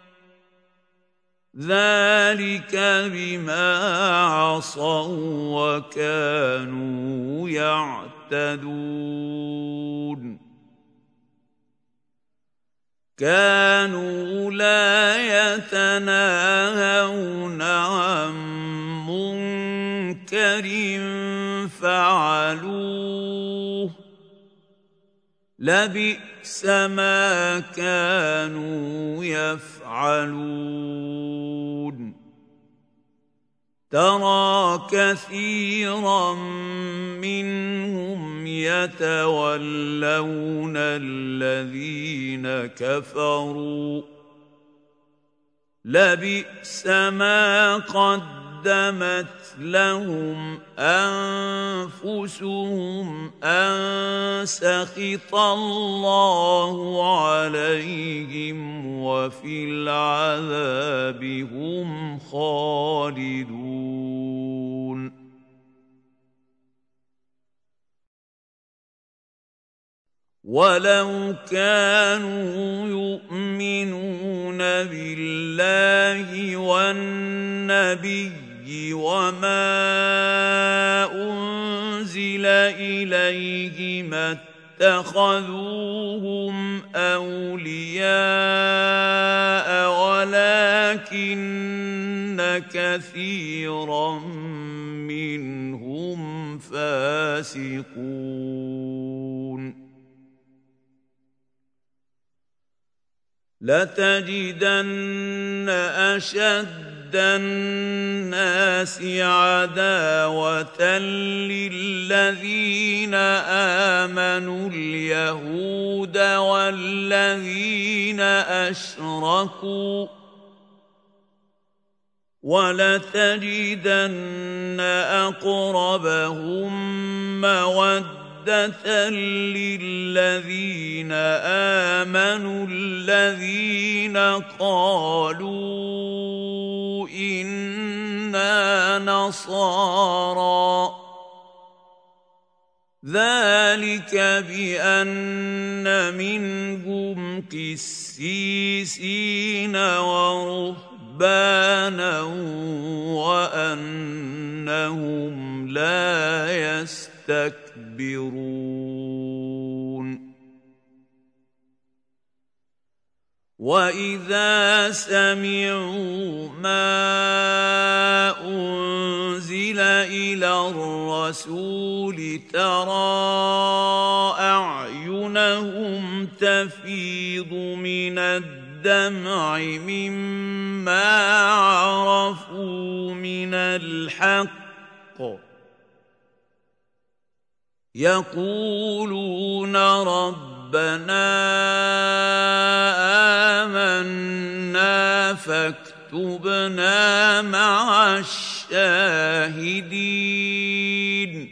ذلك بما عصوا وكانوا يعتدون. كانوا لا يتناهون عن منكر فعلوه لبئس ما كانوا يفعلون. ترى كثيرا منهم يتولون الذين كفروا لبئس ما قدمت لهم أنفسهم أن سخط الله عليهم وفي العذاب هم خالدون ولو كانوا يؤمنون بالله والنبي وما أنزل إليه ما اتخذوهم أولياء ولكن كثيرا منهم فاسقون لتجدن أشد الناس عداوة للذين آمنوا اليهود والذين أشركوا ولتجدن أقربهم مودة للذين آمنوا الذين قالوا إنا نصارى ذلك بأن منهم قسيسين ورهبانا وأنهم لا يستكبرون وإذا سمعوا ما أنزل إلى الرسول ترى أعينهم تفيض من الدمع مما عرفوا من الحق يقولون ربنا آمنا فاكتبنا مع الشاهدين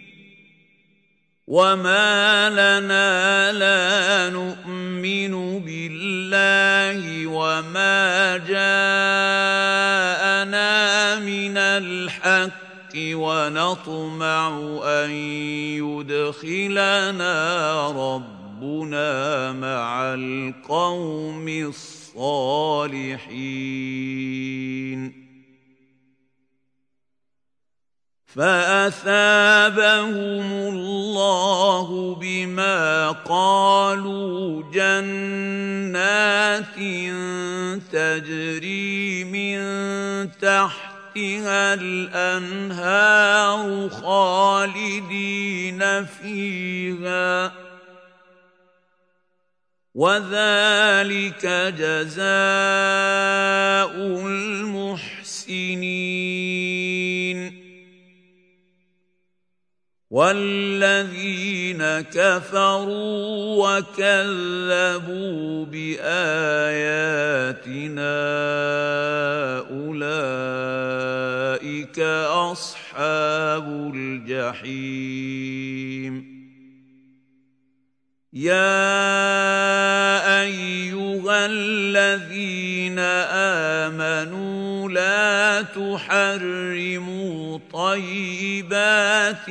وما لنا لا نؤمن بالله وما جاءنا من الحق ونطمع أن يدخلنا ربنا مع القوم الصالحين فأثابهم الله بما قالوا جنات تجري من تحتها الأنهار خالدين فيها وذلك جزاء المحسنين والذين كفروا وكذبوا بآياتنا أولئك أصحاب الجحيم يا أيها الذين آمنوا لا تحرموا طيبات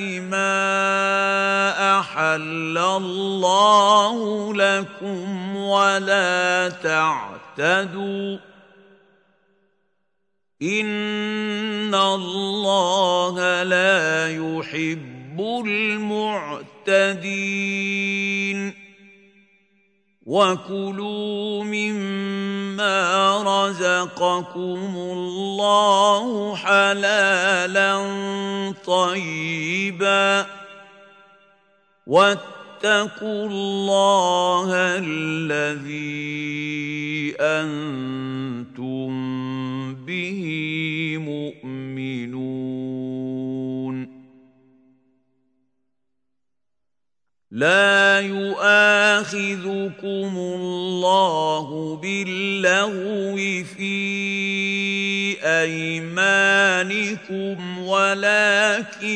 ما أحل الله لكم ولا تعتدوا إن الله لا يحب المعتدين وكلوا مما رزقكم الله حلالا طيبا واتقوا الله الذي أنتم به مؤمنون لا يؤاخذكم الله باللغو في أيمانكم ولكن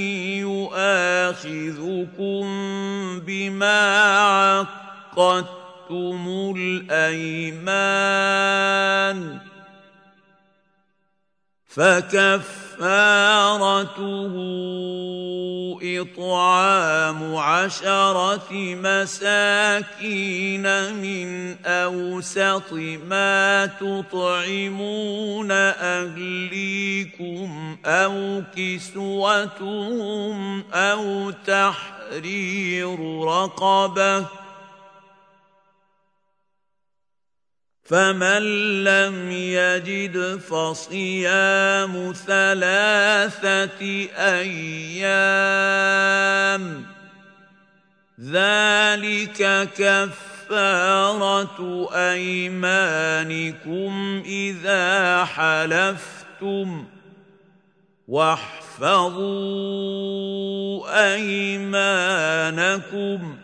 يؤاخذكم بما عقدتم الأيمان فكفارته إطعام 10 مساكين من أوسط ما تطعمون أهليكم أو كسوتهم أو تحرير رقبة فمن لم يجد فصيام 3 أيام ذلك كفارة أيمانكم إذا حلفتم واحفظوا أيمانكم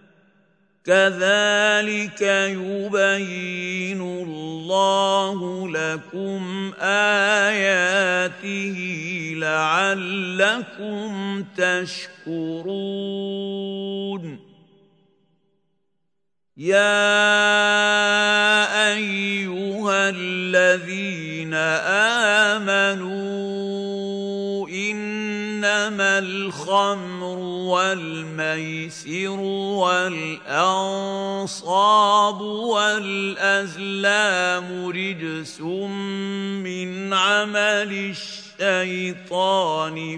كذلك يبين الله لكم آياته لعلكم تشكرون يا أيها الذين آمنوا إنما الخمر والميسر والأنصاب والأزلام رجس من عمل الشيطان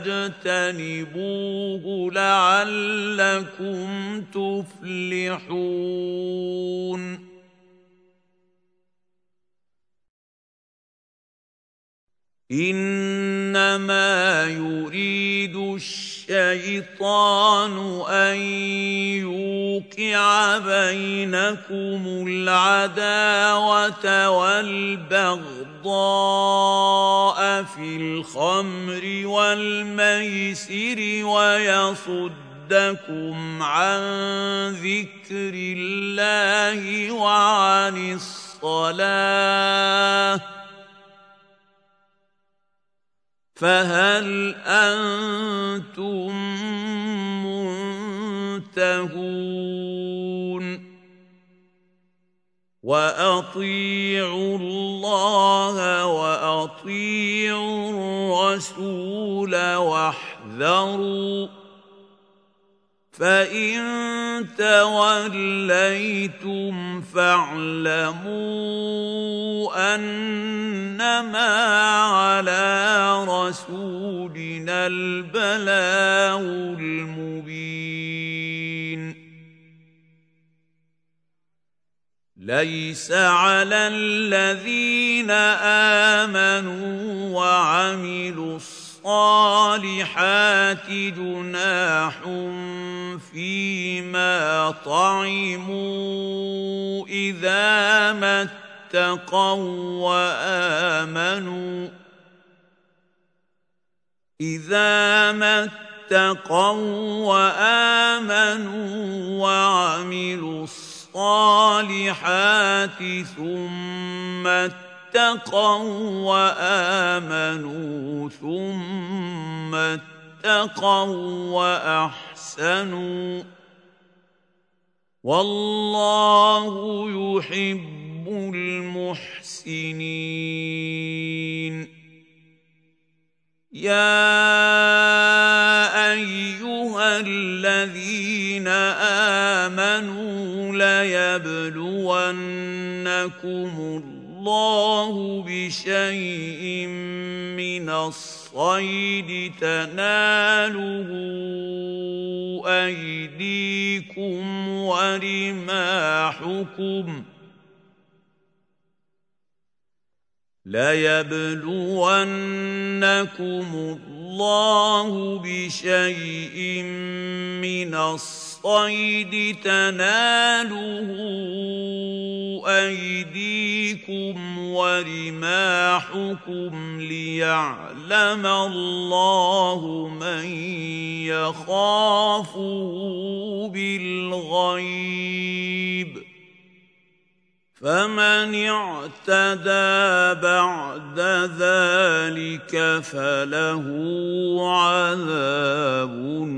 فاجتنبوه لعلكم تفلحون إنما يريد الشيطان أن يوقع بينكم العداوة والبغضاء في الخمر والميسر ويصدكم عن ذكر الله وعن الصلاة فهل أنتم منتهون وأطيعوا الله وأطيعوا الرسول واحذروا فإن توليتم فاعلموا أنما على رسولنا البلاغ المبين ليس على الذين آمنوا وعملوا الصالحات جناح فيما طعموا إذا ما اتقوا وآمنوا وعملوا الصالحات ثم اتقوا وآمنوا ثم اتقوا وأحسنوا والله يحب المحسنين يا أيها الذين آمنوا ليبلونكم الله بشيء من الصيد تناله أيديكم ورماحكم ليبلونكم الله بشيء من الصيد تناله أيديكم ورماحكم ليعلم الله من يخافه بالغيب فمن اعتدى بعد ذلك فله عذاب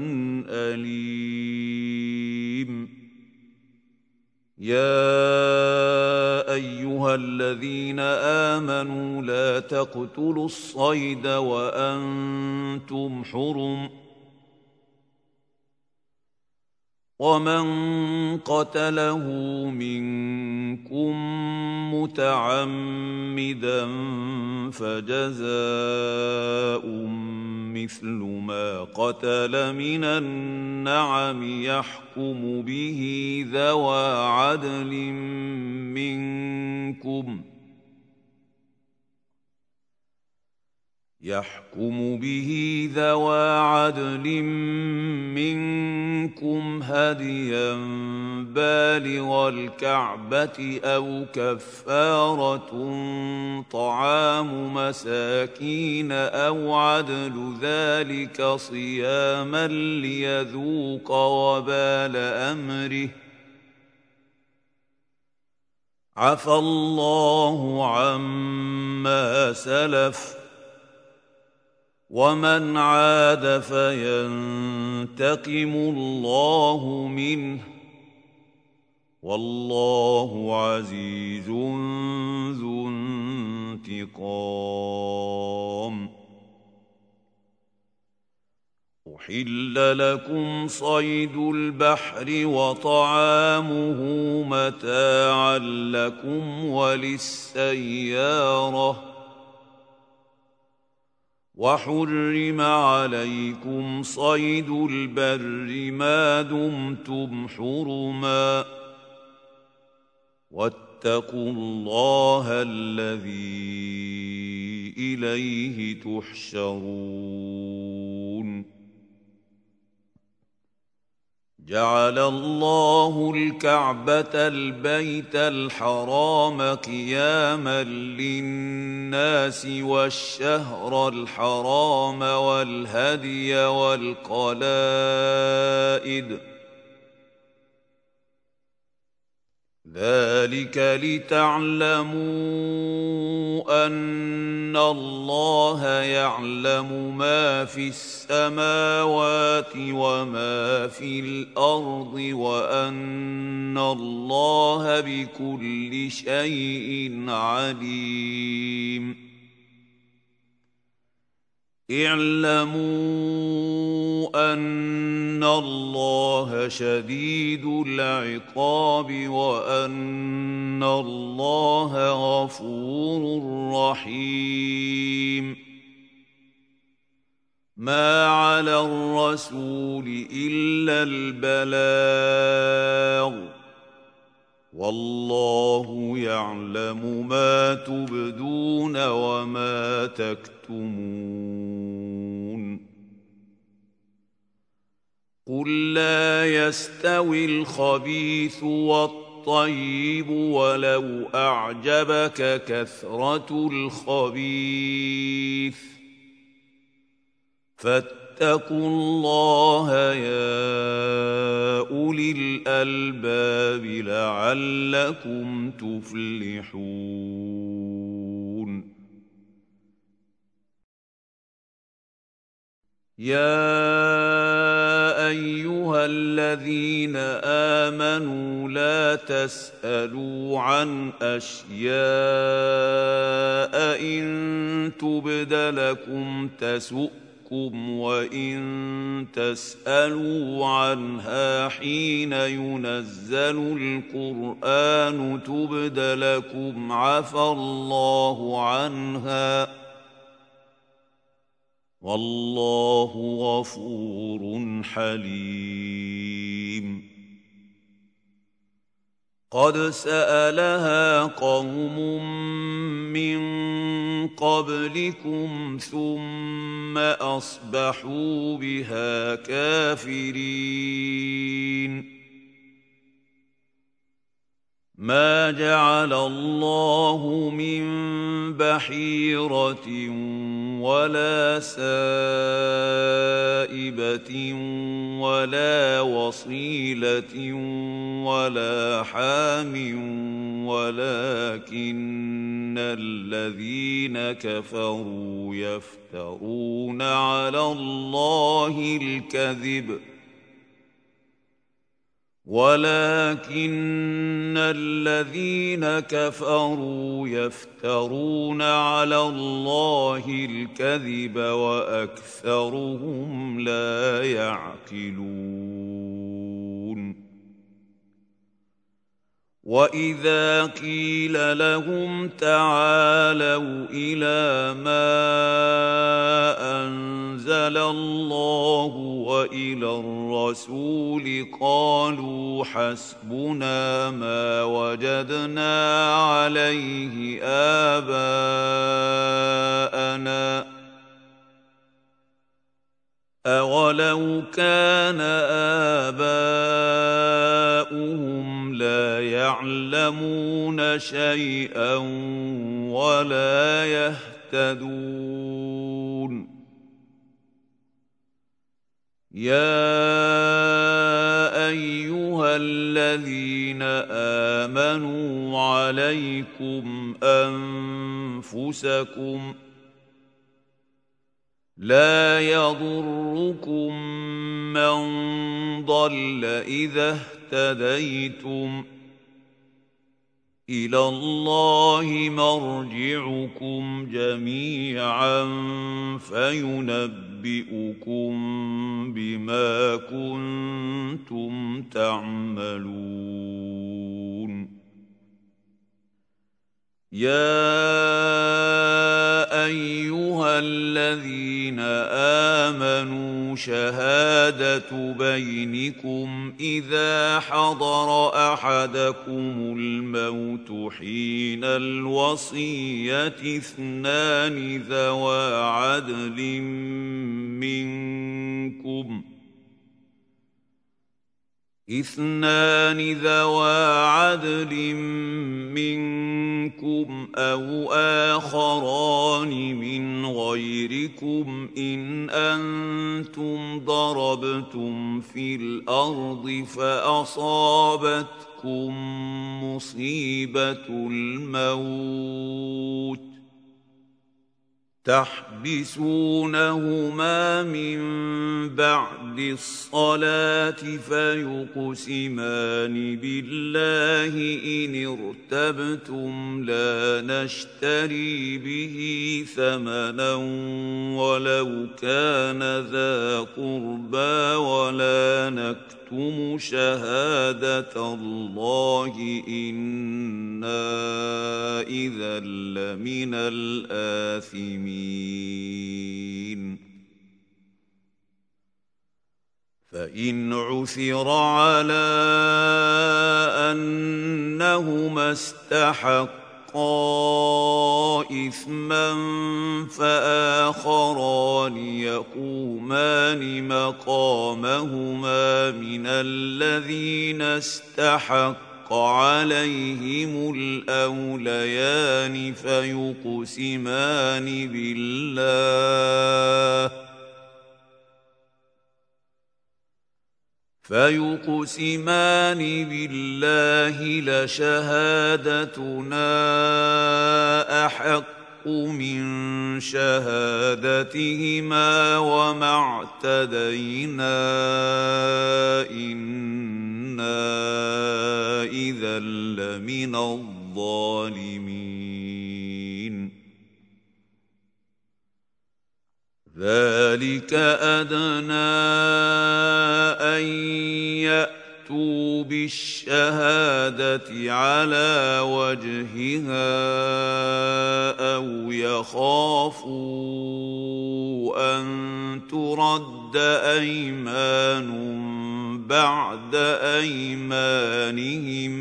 أليم. يا أيها الذين آمنوا لا تقتلوا الصيد وأنتم حرم ومن قتله منكم متعمدا فجزاء مثل ما قتل من النعم يحكم به ذوى عدل منكم هديا بالغ الكعبة أو كفارة طعام مساكين أو عدل ذلك صياما ليذوق وبال أمره عفى الله عما سلف ومن عاد فينتقم الله منه والله عزيز ذو انتقام. أحل لكم صيد البحر وطعامه متاعا لكم وللسيارة وحرم عليكم صيد البر ما دمتم حرما واتقوا الله الذي إليه تحشرون. جعل الله الكعبة البيت الحرام قياما للناس والشهر الحرام والهدي والقلائد ذلك لتعلموا أن الله يعلم ما في السماوات وما في الأرض وأن الله بكل شيء عليم. اعلموا أن الله شديد العقاب وأن الله غفور رحيم. ما على الرسول إلا البلاغ والله يعلم ما تبدون وما تكتمون. قل لا يستوي الخبيث والطيب ولو أعجبك كثرة الخبيث فاتقوا الله يا أولي الألباب لعلكم تفلحون. يا أيها الذين آمنوا لا تسألوا عن أشياء إن تبد لكم تسؤكم وإن تسألوا عنها حين ينزل القرآن تبد لكم عفى الله عنها والله غفور حليم. قد سألها قوم من قبلكم ثم أصبحوا بها كافرين. ما جعل الله من بحيرة ولا سائبة ولا وصيلة ولا حام ولكن الذين كفروا يفترون على الله الكذب ولكن الذين كفروا يفترون على الله الكذب وأكثرهم لا يعقلون وإذا قيل لهم تعالوا إلى ما أنزل الله وإلى الرسول قالوا حسبنا ما وجدنا عليه آباءنا أولو كان آباؤهم لا يعلمون شيئا ولا يهتدون يا أيها الذين آمنوا عليكم أنفسكم لا يضركم من ضل إذا اهتديتم إلى الله مرجعكم جميعا فينبئكم بما كنتم تعملون يا أيها الذين آمنوا شهادة بينكم إذا حضر أحدكم الموت حين الوصية اثنان ذوى عدل منكم أو آخران من غيركم إن أنتم ضربتم في الأرض فأصابتكم مصيبة الموت تحبسونهما من بعد الصلاة فيقسمان بالله إن ارتبتم لا نشتري به ثمنا ولو كان ذا قربى ولا نكتم شهادة الله إنا إذا لمن الآثمين فإن عثر على أنهما استحقا إثما فآخران يقومان مقامهما من الذين استحق عليهم الأوليان فيقسمان بالله لشهادتنا أحق من شهادتهما وما اعتدينا إنا إذا لمن الظالمين ذلك أدنى أن يأتوا بالشهادة على وجهها أو يخافوا أن ترد أيمان بعد أيمانهم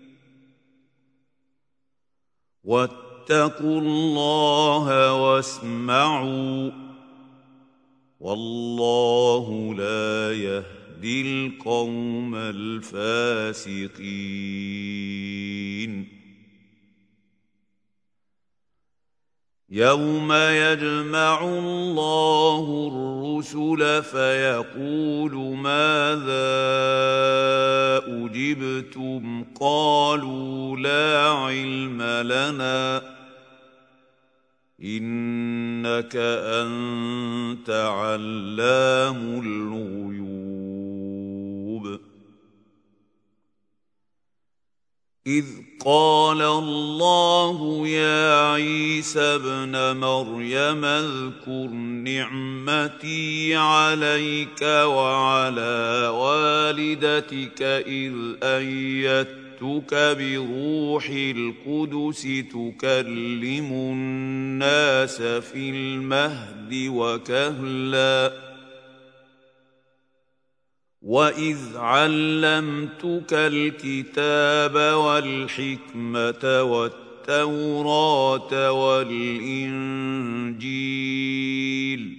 واتقوا الله واسمعوا والله لا يهدي يهدي القوم الفاسقين يوم يجمع الله الرسل فيقول ماذا أجبتم قالوا لا علم لنا إنك أنت علام الغيوب إذ قال الله يا عيسى ابن مريم اذكر نعمتي عليك وعلى والدتك إذ أيدتك بروح القدس تكلم الناس في المهد وكهلاً وَإِذْ عَلَّمْتُكَ الْكِتَابَ وَالْحِكْمَةَ وَالتَّوْرَاةَ وَالْإِنْجِيلَ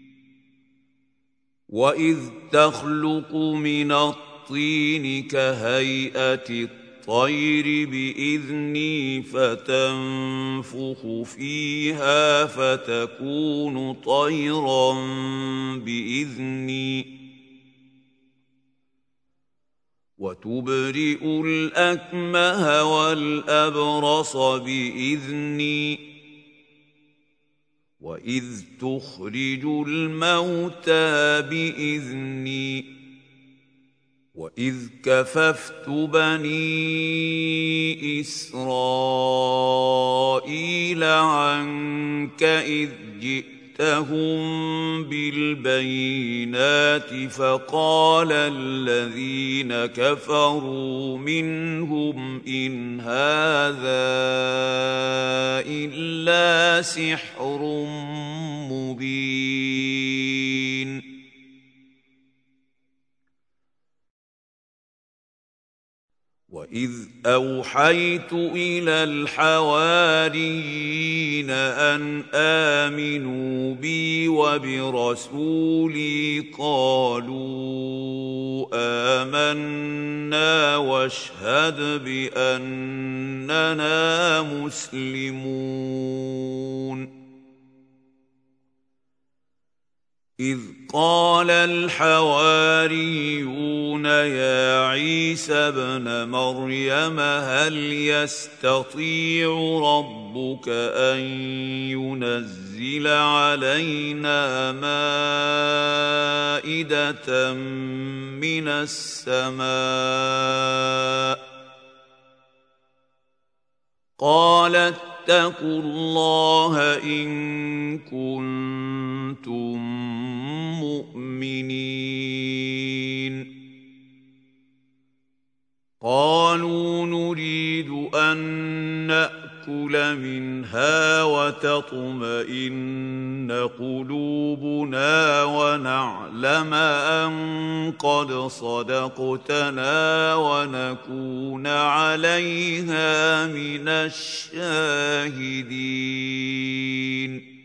وَإِذْ تَخْلُقُ مِنَ الطِّينِ كَهَيْئَةِ الطَّيْرِ بِإِذْنِي فَتَنفُخُ فِيهَا فَتَكُونُ طَيْرًا بِإِذْنِي وتبرئ الأكمه والأبرص بإذني وإذ تخرج الموتى بإذني وإذ كففت بني إسرائيل عنك إذ جئتهم بالبينات فقال الذين كفروا منهم إن هذا إلا سحر مبين وَإِذْ أَوْحَيْتُ إِلَى الْحَوَارِيِّينَ أَنْ آمِنُوا بِي وَبِرَسُولِي قَالُوا آمَنَّا وَاشْهَدْ بِأَنَّنَا مُسْلِمُونَ إذ قال الحواريون يا عيسى ابن مريم هل يستطيع ربك أن ينزل علينا مائدة من السماء قال اتقوا الله إن كنتم مؤمنين قالوا نريد أن نأكل منها وتطمئن قلوبنا ونعلم أن قد صدقتنا ونكون عليها من الشاهدين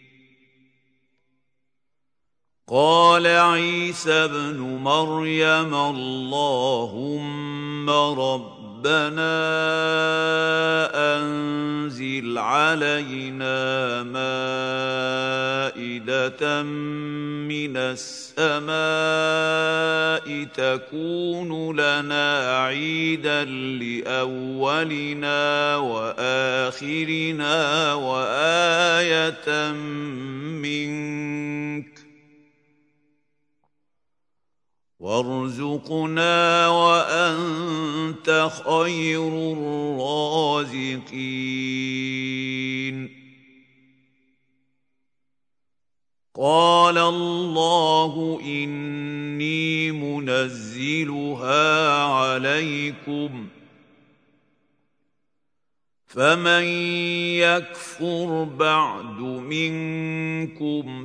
قال عيسى ابن مريم اللهم ربنا أنزل علينا مائدة من السماء تكون لنا عيدا لأولنا وآخرنا وآية منك وارزقنا وأنت خير الرازقين قال الله إني منزلها عليكم فمن يكفر بعد منكم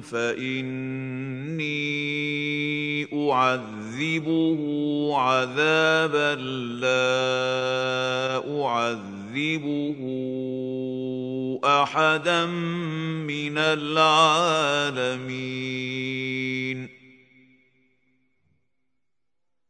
فإني أعذبه عذابا لا أعذبه أحدا من العالمين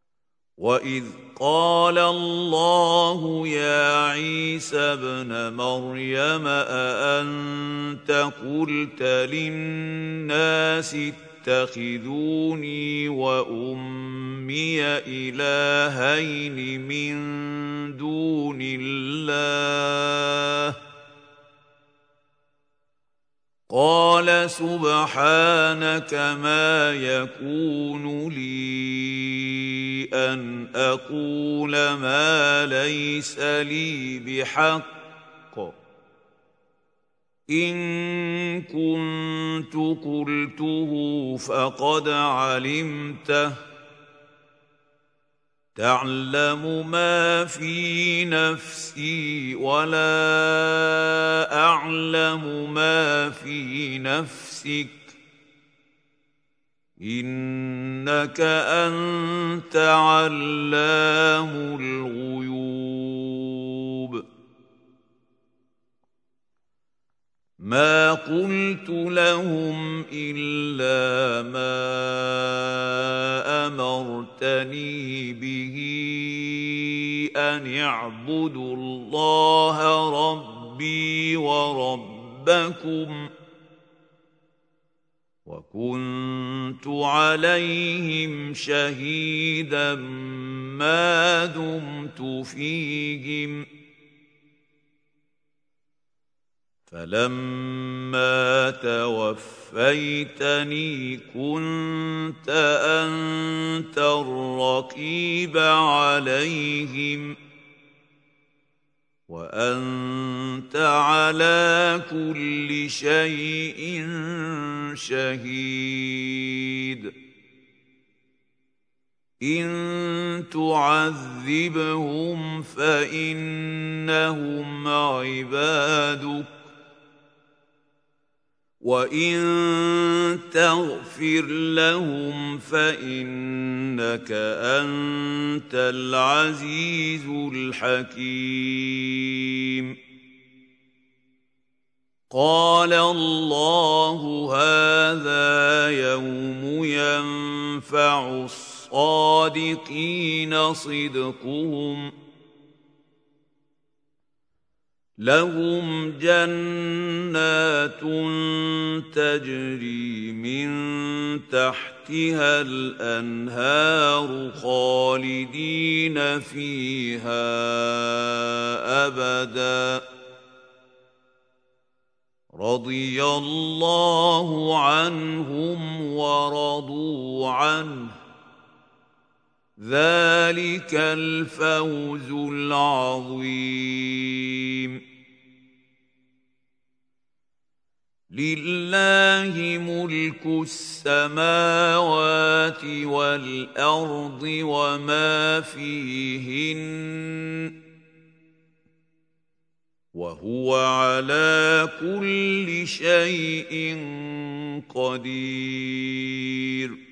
وإذ قال الله يا عيسى ابن مريم أأنت قلت للناس اتخذوني وأمي إلهين من دون الله قال سبحانك ما يكون لي أن أقول ما ليس لي بحق إن كنت قلته فقد علمته تعلم ما في نفسي ولا أعلم ما في نفسك إنك أنت علام الغيوب ما قلت لهم إلا ما أمرتني به أن اعبدوا الله ربي وربكم وكنت عليهم شهيدا ما دمت فيهم فلما توفيتني كنت أنت الرقيب عليهم وأنت على كل شيء شهيد إن تعذبهم فإنهم عبادك وإن تغفر لهم فإنك أنت العزيز الحكيم قال الله هذا يوم ينفع الصادقين صدقهم لهم جنات تجري من تحتها الأنهار خالدين فيها أبدا رضي الله عنهم ورضوا عنه ذلك الفوز العظيم لله ملك السماوات والأرض وما فيهن وهو على كل شيء قدير